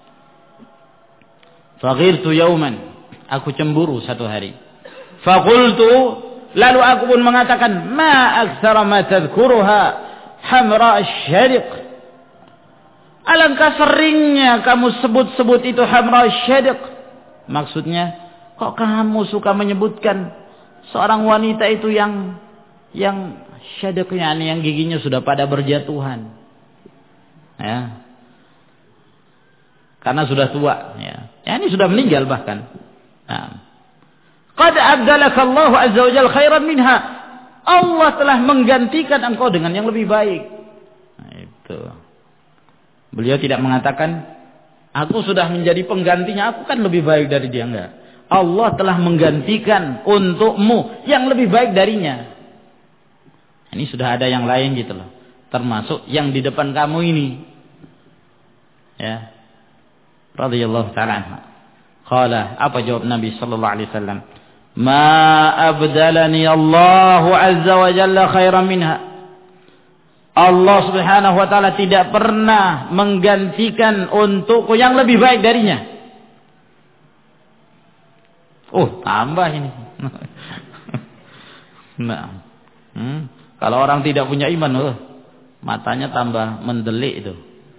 Faghirtu yauman, aku cemburu satu hari. Faqultu, lalu aku pun mengatakan, ma aktsara ma tadhkuruha hamra asy-syariq. Alangkah seringnya kamu sebut-sebut itu hamra asy-syariq. Maksudnya, kok kamu suka menyebutkan seorang wanita itu yang yang syadaqnya, yang giginya sudah pada berjatuhan. Ya. Karena sudah tua, ya. Ya, ini sudah meninggal bahkan. Nah. Qad abdalaka Allah azza wa jalla khairan minha. Allah telah menggantikan engkau dengan yang lebih baik. Nah, itu. Beliau tidak mengatakan, aku sudah menjadi penggantinya, aku kan lebih baik dari dia, enggak. Allah telah menggantikan untukmu yang lebih baik darinya. Ini sudah ada yang lain gitu loh. Termasuk yang di depan kamu ini. Ya. Radhiyallahu ta'ala anha. Qala, apa jawab Nabi sallallahu alaihi wasallam? Ma abdalani Allah azza wa jalla khairan minha. Allah subhanahu wa ta'ala tidak pernah menggantikan untukku yang lebih baik darinya. Oh, tambah ini. Nah. Hmm. Kalau orang tidak punya iman, oh, matanya tambah mendelik itu.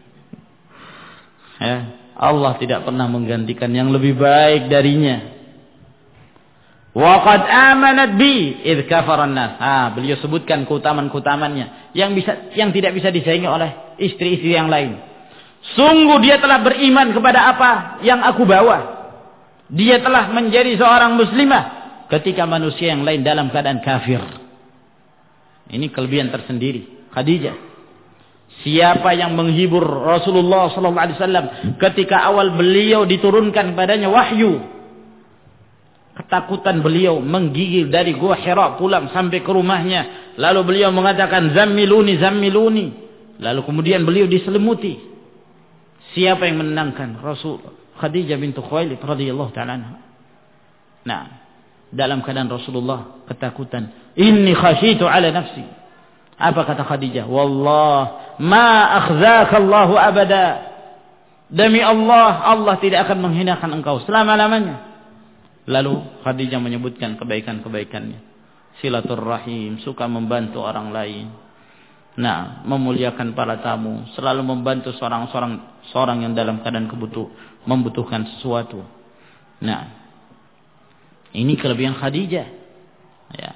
Ya, Allah tidak pernah menggantikan yang lebih baik darinya. Wa qad amanat bi id kafara an-nas. Ah, beliau sebutkan keutamaan-keutamaannya yang bisa yang tidak bisa disaingi oleh istri-istri yang lain. Sungguh dia telah beriman kepada apa yang aku bawa. Dia telah menjadi seorang muslimah ketika manusia yang lain dalam keadaan kafir. Ini kelebihan tersendiri Khadijah. Siapa yang menghibur Rasulullah sallallahu alaihi wasallam ketika awal beliau diturunkan padanya wahyu, ketakutan beliau menggigil dari gua Hira pulang sampai ke rumahnya, lalu beliau mengatakan zammiluni zammiluni, lalu kemudian beliau diselimuti. Siapa yang menenangkan? Rasul Khadijah bintu Khuwailid radhiyallahu ta'ala anha. Nah, dalam keadaan Rasulullah ketakutan, inni khasyitu ala nafsi. Apa kata Khadijah? Wallah ma akhzaka Allah abada. Demi Allah, Allah tidak akan menghinakan engkau selama-lamanya. Lalu Khadijah menyebutkan kebaikan-kebaikannya. Silaturrahim, suka membantu orang lain. Nah, memuliakan para tamu, selalu membantu seorang-seorang seorang yang dalam keadaan kebutuh, membutuhkan sesuatu. Nah, ini kelebihan Khadijah. Ya.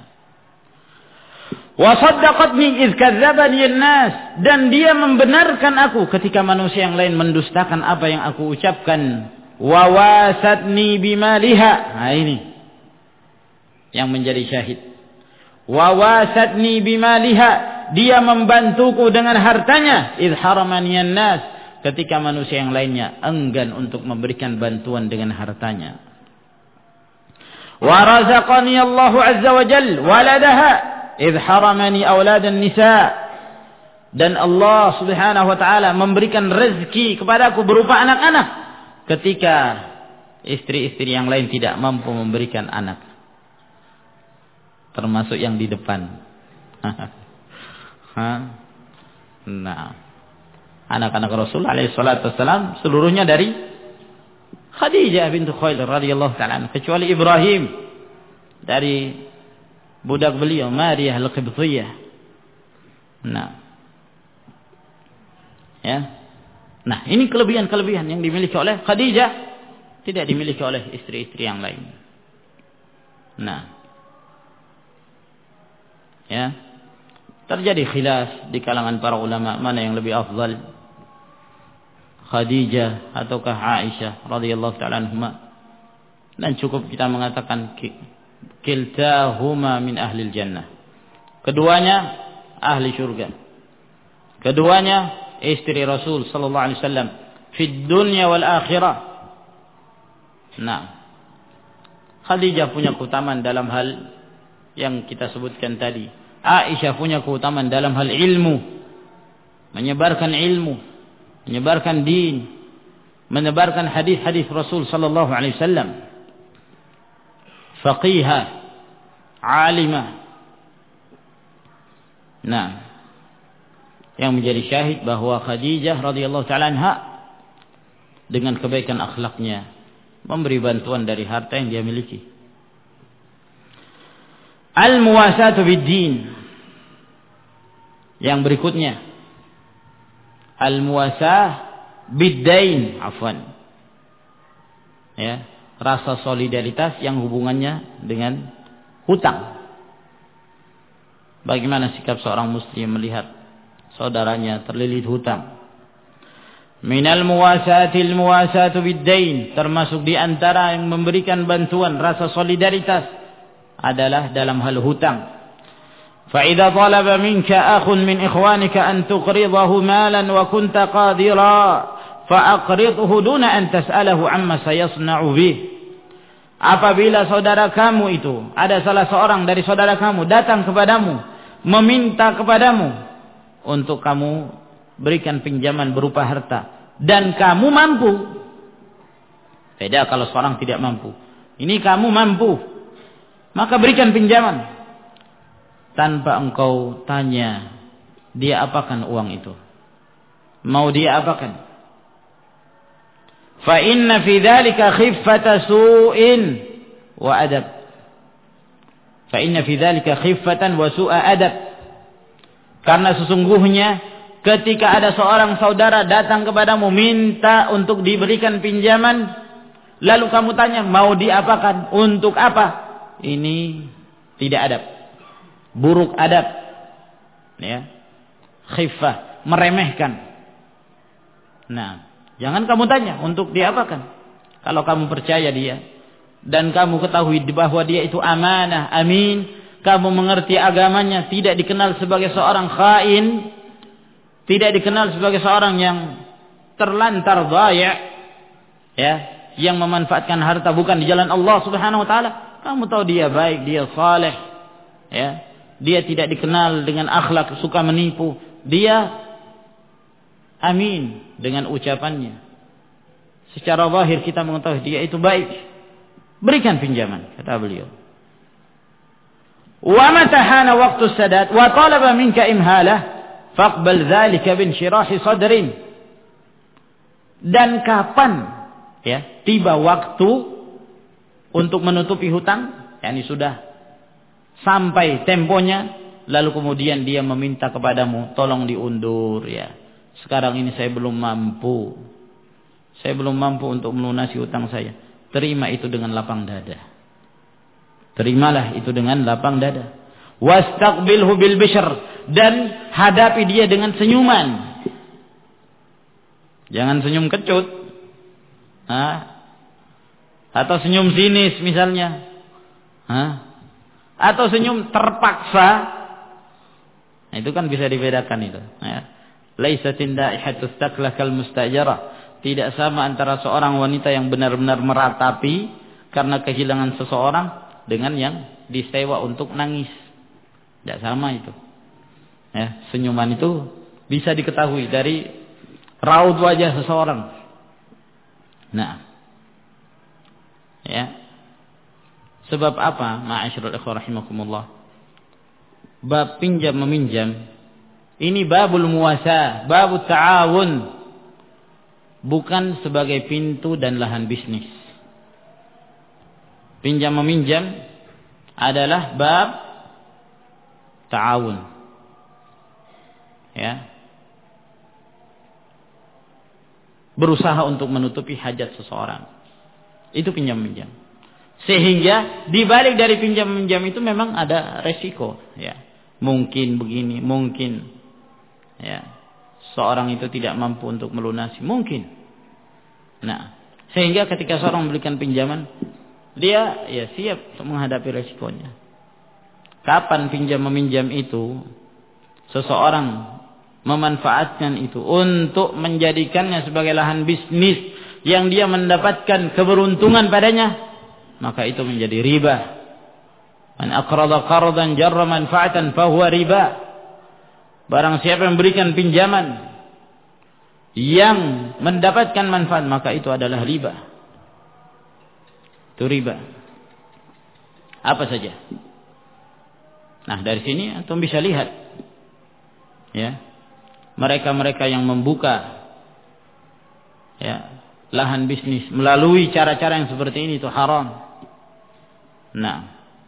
Wa saddaqatni idz kadzdzabani an-nas, dan dia membenarkan aku ketika manusia yang lain mendustakan apa yang aku ucapkan. Wa wasatni bimaliha. Nah, ini yang menjadi syahid. Wa wasatni bimaliha, dia membantuku dengan hartanya. Idz haramani an-nas, ketika manusia yang lainnya enggan untuk memberikan bantuan dengan hartanya. Wa razaqani Allah azza wa jalla waladaha idh haramani auladan nisa, dan Allah subhanahu wa ta'ala memberikan rezeki kepadaku berupa anak-anak ketika istri-istri yang lain tidak mampu memberikan anak, termasuk yang di depan. Nah, anak-anak Rasul alaihi salatu wassalam seluruhnya dari Khadijah bintu Khuwailid radhiyallahu ta'ala, kecuali Ibrahim dari budak beliau Maria al-Qibtiyah. Nah. Ya. Nah, ini kelebihan-kelebihan yang dimiliki oleh Khadijah, tidak dimiliki oleh istri-istri yang lain. Nah. Ya. Terjadi khilaf di kalangan para ulama mana yang lebih afdal, Khadijah ataukah Aisyah radhiyallahu ta'ala anhuma. Dan cukup kita mengatakan kiltahuma min ahlil jannah. Keduanya ahli surga. Keduanya istri Rasul sallallahu alaihi wasallam fid dunya wal akhirah. Nah, Khadijah punya keutamaan dalam hal yang kita sebutkan tadi. Aisyah punya keutamaan dalam hal ilmu, menyebarkan ilmu, menyebarkan din, menyebarkan hadis-hadis Rasul sallallahu alaihi wasallam. Faqihah, alimah. Nah, yang menjadi syahid bahwa Khadijah radhiyallahu ta'ala anha dengan kebaikan akhlaknya memberi bantuan dari harta yang dia miliki. Al-muwasatu bid-din. Yang berikutnya, al-muwasah bid-dain, afwan. Ya, rasa solidaritas yang hubungannya dengan hutang. Bagaimana sikap seorang muslim melihat saudaranya terlilit hutang? Minal muwasatil muwasatu bid-dain, termasuk di antara yang memberikan bantuan rasa solidaritas adalah dalam hal hutang. Fa idza talaba minka akhun min ikhwanika an tuqridahu malan wa kunta qadira fa aqridhu duna an tas'alahu amma sayasna'u bih. Apabila saudara kamu itu, ada salah seorang dari saudara kamu datang kepadamu, meminta kepadamu untuk kamu berikan pinjaman berupa harta, dan kamu mampu. Beda kalau seorang tidak mampu. Ini kamu mampu, maka berikan pinjaman. Tanpa engkau tanya, dia apakan uang itu? Mau dia apakan? Fa inna fi dzalika khiffata su'in wa adab. Fa inna fi dzalika khiffatan wa su'a adab. Karena sesungguhnya ketika ada seorang saudara datang kepadamu minta untuk diberikan pinjaman, lalu kamu tanya mau diapakan, untuk apa? Ini tidak adab, buruk adab, ya, khiffah, meremehkan. Nah, jangan kamu tanya untuk diapakan. Kalau kamu percaya dia dan kamu ketahui bahwa dia itu amanah, amin, kamu mengerti agamanya, tidak dikenal sebagai seorang khain, tidak dikenal sebagai seorang yang terlantar dhaya', ya, yang memanfaatkan harta bukan di jalan Allah Subhanahu wa taala. Kamu tahu dia baik, dia saleh, ya. Dia tidak dikenal dengan akhlak suka menipu. Dia amin dengan ucapannya. Secara zahir kita mengetahui dia itu baik. Berikan pinjaman, kata beliau. Wa mata hana waqtu sadad wa talaba minka imhalah faqbal dzalika binshirahi sadrin. Dan kapan, ya, tiba waktu untuk menutupi hutang, yakni sudah sampai temponya, lalu kemudian dia meminta kepadamu, tolong diundur, ya. Sekarang ini saya belum mampu. Saya belum mampu untuk melunasi hutang saya. Terima itu dengan lapang dada. Terimalah itu dengan lapang dada. Wastaqbilhu bil bishr, dan hadapi dia dengan senyuman. Jangan senyum kecut. Hah? Atau senyum sinis misalnya. Hah? Atau senyum terpaksa. Nah, itu kan bisa dibedakan itu, ya. Laisatin da'ihatus taklah kal mustajarah. Tidak sama antara seorang wanita yang benar-benar meratapi karena kehilangan seseorang dengan yang disewa untuk nangis. Tidak sama itu. Ya, senyuman itu bisa diketahui dari raut wajah seseorang. Nah, ya. Sebab apa? Ma'asyiral ikhwah rahimakumullah. Bab pinjam meminjam ini babul muwasa, babut ta'awun, bukan sebagai pintu dan lahan bisnis. Pinjam meminjam adalah bab ta'awun, ya, berusaha untuk menutupi hajat seseorang. Itu pinjam meminjam. Sehingga dibalik dari pinjam meminjam itu memang ada resiko, ya. Mungkin begini, mungkin, ya, seorang itu tidak mampu untuk melunasi, mungkin. Nah, sehingga ketika seorang memberikan pinjaman, dia ya siap untuk menghadapi resikonya. Kapan pinjam meminjam itu seseorang memanfaatkan itu untuk menjadikannya sebagai lahan bisnis yang dia mendapatkan keberuntungan padanya, maka itu menjadi riba. Man aqrada qardan jarra manfa'atan fahuwa riba. Barang siapa yang memberikan pinjaman yang mendapatkan manfaat, maka itu adalah riba. Itu riba. Apa saja. Nah, dari sini antum bisa lihat, ya, mereka-mereka yang membuka, ya, lahan bisnis melalui cara-cara yang seperti ini itu haram. Nah,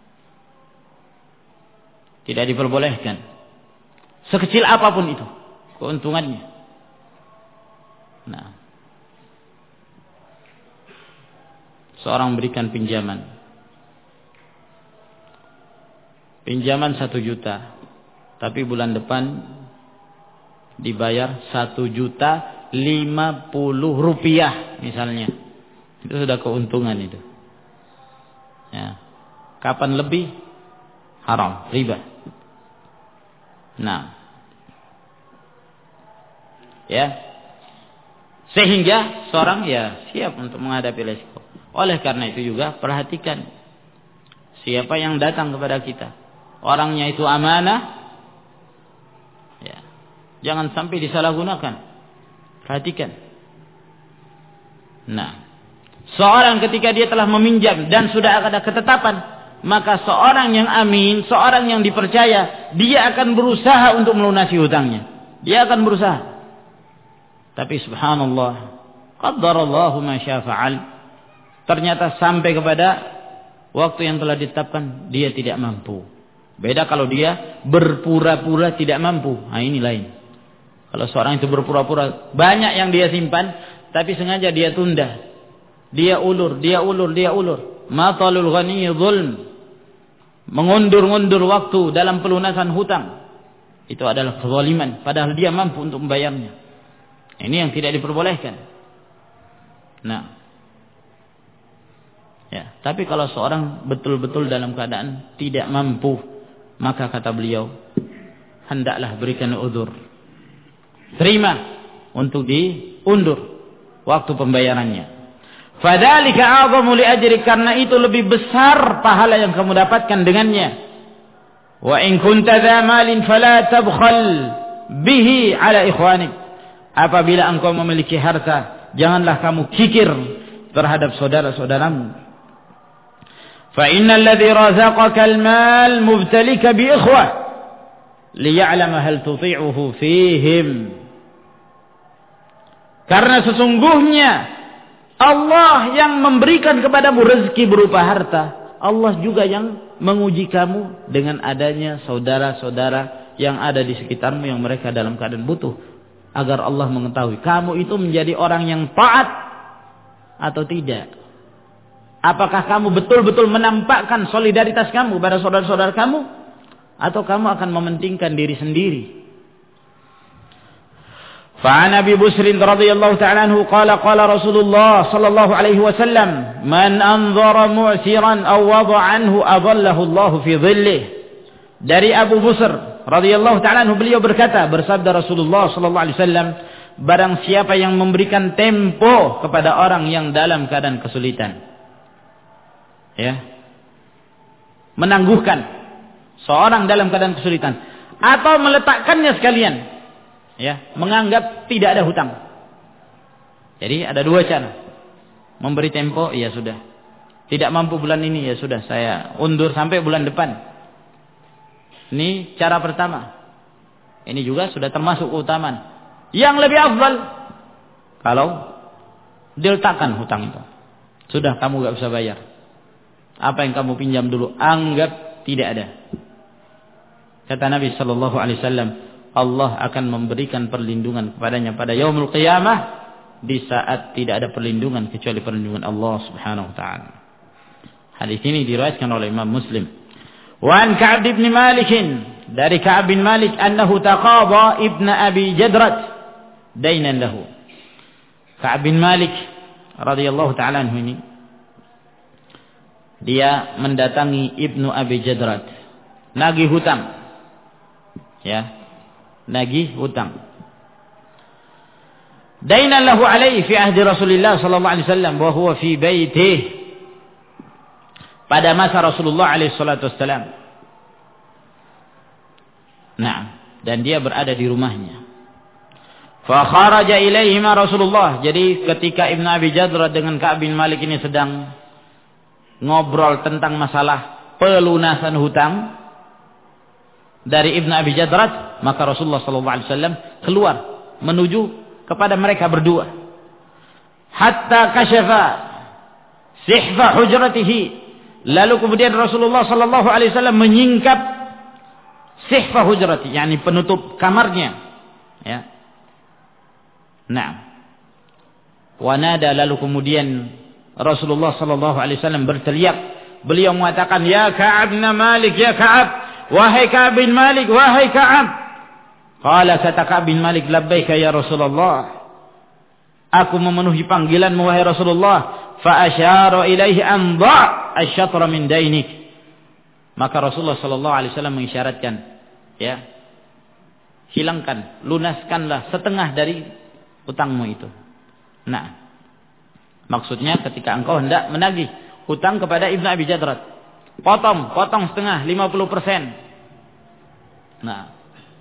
tidak diperbolehkan. Sekecil apapun itu keuntungannya. Nah, seorang berikan pinjaman, pinjaman satu juta, tapi bulan depan dibayar satu juta lima puluh rupiah misalnya, itu sudah keuntungan itu. Ya. Kapan lebih? Haram, riba. Nah, ya, sehingga seorang ya siap untuk menghadapi resiko. Oleh karena itu juga perhatikan siapa yang datang kepada kita, orangnya itu amanah, ya, jangan sampai disalahgunakan. Perhatikan. Nah, seorang ketika dia telah meminjam dan sudah ada ketetapan, maka seorang yang amin, seorang yang dipercaya, dia akan berusaha untuk melunasi hutangnya. Dia akan berusaha. Tapi subhanallah, qaddarallahu ma syaa fa'al. Ternyata sampai kepada waktu yang telah ditetapkan, dia tidak mampu. Beda kalau dia berpura-pura tidak mampu. Nah, ini lain. Kalau seorang itu berpura-pura, banyak yang dia simpan, tapi sengaja dia tunda. Dia ulur, dia ulur, dia ulur. Matalul ghani zulm. Mengundur-undur waktu dalam pelunasan hutang. Itu adalah kezaliman. Padahal dia mampu untuk membayarnya. Ini yang tidak diperbolehkan. Nah. Ya, tapi kalau seorang betul-betul dalam keadaan tidak mampu, maka kata beliau, hendaklah berikan udzur. Terima untuk diundur waktu pembayarannya. Fadzalika a'zamu li ajri, karena itu lebih besar pahala yang kamu dapatkan dengannya. Wa in kunta dza malin fala tabkhal bihi ala ikhwanik. Apabila engkau memiliki harta, janganlah kamu kikir terhadap saudara-saudaramu. Fa innal ladzi razaqaka al-mal mubtalika bi ikhwah liya'lama hal tuti'uhu fihim. Karena sesungguhnya Allah yang memberikan kepadamu rezeki berupa harta, Allah juga yang menguji kamu dengan adanya saudara-saudara yang ada di sekitarmu yang mereka dalam keadaan butuh, agar Allah mengetahui kamu itu menjadi orang yang taat atau tidak. Apakah kamu betul-betul menampakkan solidaritas kamu pada saudara-saudara kamu, atau kamu akan mementingkan diri sendiri? Fa'an Abi Busrin radhiyallahu ta'ala anhu qala qala Rasulullah sallallahu alaihi wasallam, man anzara mu'siran aw wada'a anhu adallahu Allah fi dhillih. Dari Abu Busr radhiyallahu ta'ala anhu, beliau berkata, bersabda Rasulullah sallallahu alaihi wasallam, barang siapa yang memberikan tempo kepada orang yang dalam keadaan kesulitan, ya, menangguhkan seorang dalam keadaan kesulitan, atau meletakkannya sekalian, ya, menganggap tidak ada hutang. Jadi ada dua cara. Memberi tempo, ya sudah, tidak mampu bulan ini, ya sudah, saya undur sampai bulan depan. Ini cara pertama. Ini juga sudah termasuk keutamaan. Yang lebih afdal, kalau diletakkan hutang itu, sudah, kamu gak bisa bayar. Apa yang kamu pinjam dulu, anggap tidak ada. Kata Nabi sallallahu alaihi wasallam, Allah akan memberikan perlindungan kepadanya pada yaumul qiyamah, di saat tidak ada perlindungan kecuali perlindungan Allah Subhanahu wa taala. Hadis ini diriwayatkan oleh Imam Muslim. Wa an Ka'b bin Malik, dari Ka'b bin Malik, annahu taqadha ibn Abi Jadrat dainan lahu. Ka'b bin Malik radhiyallahu taala anhu ini, dia mendatangi Ibnu Abi Jadrat, nagih hutang, ya, nagih hutang. Dainan lahu alaihi fi ahdi Rasulillah sallallahu alaihi wasallam wa huwa fi baitihi, pada masa Rasulullah alaihi salatu wasallam. Nah, dan dia berada di rumahnya. Fa kharaja ilaihima Rasulullah. Jadi ketika Ibnu Abi Jadrat dengan Ka'b bin Malik ini sedang ngobrol tentang masalah pelunasan hutang dari Ibnu Abi Jadrat, maka Rasulullah sallallahu alaihi wasallam keluar menuju kepada mereka berdua. Hatta kasyafa sihfa hujratihi, lalu kemudian Rasulullah sallallahu alaihi wasallam menyingkap sihfa hujrati, yakni penutup kamarnya, ya. Nah, wanada, lalu kemudian Rasulullah sallallahu alaihi wasallam berteriak, beliau mengatakan, ya Ka'ab bin Malik, ya Ka'ab, wahai Ka'ab bin Malik, wahai Ka'ab. Qala, kata Ka'ab bin Malik, labbaika ya Rasulullah. Aku memenuhi panggilanmu wahai Rasulullah. Fa asyara ilaihi an dha' asy-syatra min dainik. Maka Rasulullah sallallahu alaihi wasallam mengisyaratkan, ya, hilangkan, lunaskanlah setengah dari hutangmu itu. Nah, maksudnya ketika engkau hendak menagih hutang kepada Ibnu Abi Jadrat, potong, potong setengah, lima puluh persen. Nah,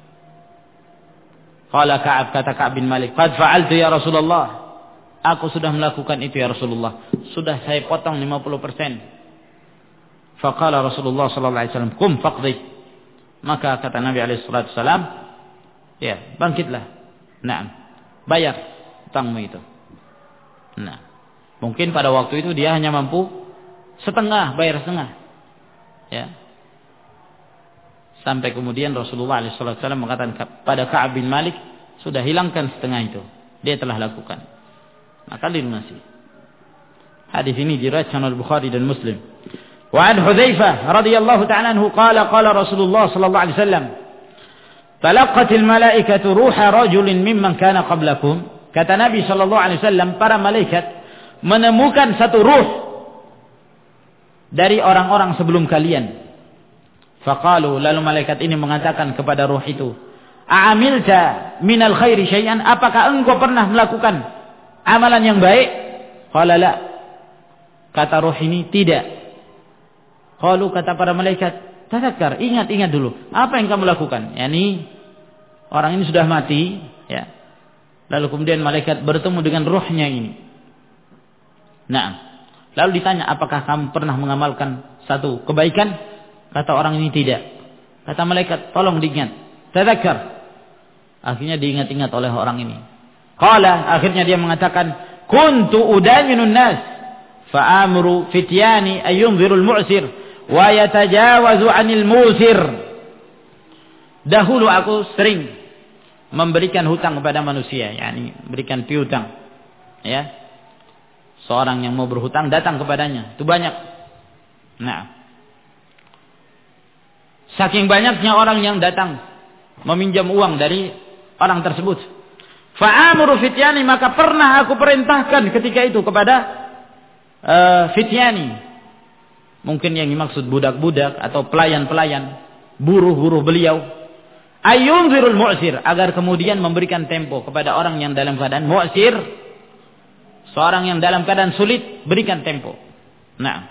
qala Ka'ab, kata Ka'ab bin Malik, qad fa'altu ya Rasulullah. Aku sudah melakukan itu ya Rasulullah. Sudah saya potong lima puluh persen. Faqala Rasulullah sallallahu alaihi wasallam, "Qum faqdi." Maka kata Nabi alaihi salatu wasallam, ya, bangkitlah. Naam. Bayar hutangmu itu. Nah, mungkin pada waktu itu dia hanya mampu setengah, bayar setengah. Ya. Sampai kemudian Rasulullah alaihi salatu wasallam mengatakan pada Ka'ab bin Malik, sudah hilangkan setengah itu. Dia telah lakukan. Maka dilunasi. Hadis ini diriwayatkan oleh Bukhari dan Muslim. وعن حذيفة رضي الله تعالى عنه قال قال رسول الله صلى الله عليه وسلم تلقت الملائكة روح رجل ممن كان قبلكم. Kata Nabi sallallahu alaihi wasallam, para malaikat menemukan satu ruh dari orang-orang sebelum kalian. Faqalu, lalu malaikat ini mengatakan kepada ruh itu, "A'amilta minal khairi syai'an?" Apakah engkau pernah melakukan amalan yang baik? Qala la. Kata ruh ini, tidak. Qalu, kata para malaikat, tadzakkar, ingat-ingat dulu, apa yang kamu lakukan? Yani orang ini sudah mati, ya. Lalu kemudian malaikat bertemu dengan ruhnya ini. Nah, lalu ditanya, apakah kamu pernah mengamalkan satu kebaikan? Kata orang ini, tidak. Kata malaikat, tolong diingat, tadzakkar. Akhirnya diingat-ingat oleh orang ini. Qala, akhirnya dia mengatakan, kuntu udaminun nas fa amru fityani ayyunzirul mu'sir wa yatajawazu 'anil musir. Dahulu aku sering memberikan hutang kepada manusia, yakni memberikan piutang. Ya. Seorang yang mau berhutang datang kepadanya, itu banyak. Nah, saking banyaknya orang yang datang meminjam uang dari orang tersebut. Fa'amuru fityani, maka pernah aku perintahkan ketika itu kepada uh, fityani. Mungkin yang dimaksud budak-budak atau pelayan-pelayan, buruh-buruh beliau. Ayyunzirul mu'sir, agar kemudian memberikan tempo kepada orang yang dalam keadaan mu'sir. Seorang yang dalam keadaan sulit, berikan tempo. Nah.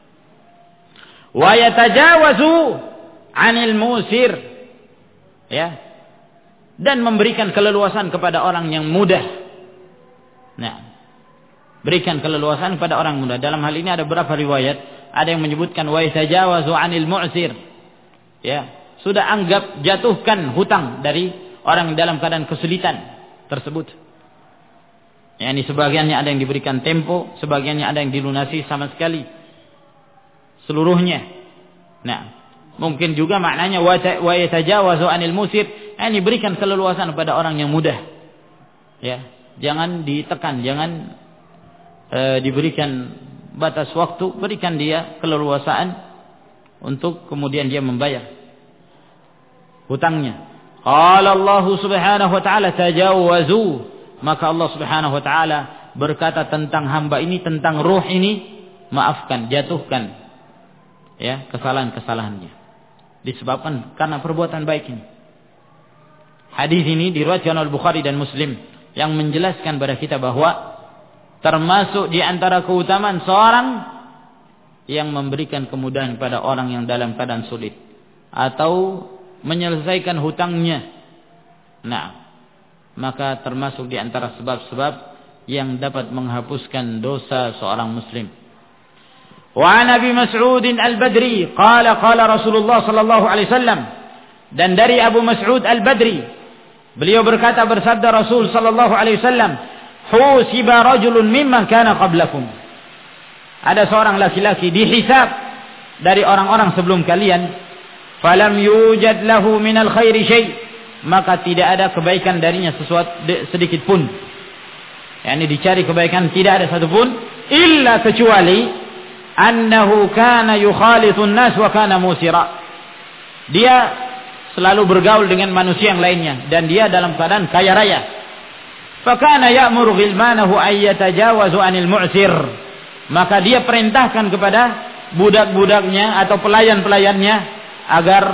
Wa yatajawazu 'anil musir. Ya. Dan memberikan keleluasan kepada orang yang mudah. Nah. Berikan keleluasan kepada orang mudah. Dalam hal ini ada beberapa riwayat. Ada yang menyebutkan wa yatajawazu 'anil mu'sir. Ya, sudah anggap jatuhkan hutang dari orang dalam keadaan kesulitan tersebut. Ya, ini sebagiannya ada yang diberikan tempo, sebagiannya ada yang dilunasi sama sekali seluruhnya. Nah, mungkin juga maknanya wa yatajawazu 'anil musir, ini berikan keleluasan kepada orang yang mudah. Ya, jangan ditekan, jangan e, diberikan batas waktu, berikan dia keleluasaan untuk kemudian dia membayar hutangnya. Qala Allah Subhanahu wa taala tajawazu, maka Allah Subhanahu wa taala berkata tentang hamba ini, tentang ruh ini, maafkan, jatuhkan ya kesalahan-kesalahannya disebabkan karena perbuatan baik ini. Hadis ini diriwayatkan oleh Bukhari dan Muslim yang menjelaskan kepada kita bahwa termasuk di antara keutamaan seorang yang memberikan kemudahan kepada orang yang dalam keadaan sulit atau menyelesaikan hutangnya. Nah, maka termasuk di antara sebab-sebab yang dapat menghapuskan dosa seorang muslim. Wa Nabi Mas'ud Al-Badri qala qala Rasulullah sallallahu alaihi wasallam, dan dari Abu Mas'ud Al-Badri beliau berkata, bersabda Rasul sallallahu alaihi wasallam, husiba rajulun mimman kana qablakum. Ada seorang laki-laki dihisab dari orang-orang sebelum kalian, falam yujad lahu minal khairi syai', maka tidak ada kebaikan darinya sesuatu sedikit pun. yakni dicari kebaikan tidak ada satupun, illa kecuali annahu kana yukhalitun nas wa kana musira, Dia selalu bergaul dengan manusia yang lainnya dan dia dalam keadaan kaya raya. Fakana ya'muru ghilmanahu ay yatajawazu 'anil mu'sir. Maka dia perintahkan kepada budak-budaknya atau pelayan-pelayannya agar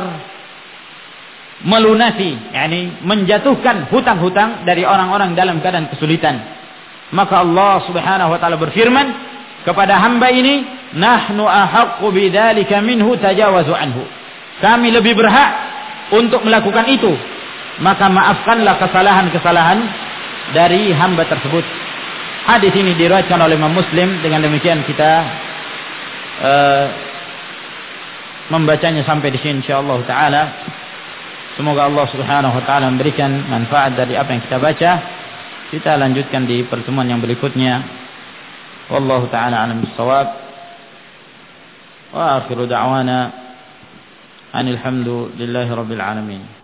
melunasi, yakni menjatuhkan hutang-hutang dari orang-orang dalam keadaan kesulitan. Maka Allah Subhanahu wa taala berfirman kepada hamba ini, nahnu ahaqqu bidzalika minhu tajawazu anhu. Kami lebih berhak untuk melakukan itu, maka maafkanlah kesalahan-kesalahan dari hamba tersebut. Hadis ini diriwayatkan oleh Imam Muslim. Dengan demikian kita uh, membacanya sampai di sini insyaallah taala. Semoga Allah Subhanahu wa taala memberikan manfaat dari apa yang kita baca. Kita lanjutkan di pertemuan yang berikutnya. Wallahu taala a'lam bis-shawab. Wa akhiru da'wana anil hamdulillahi rabbil alamin.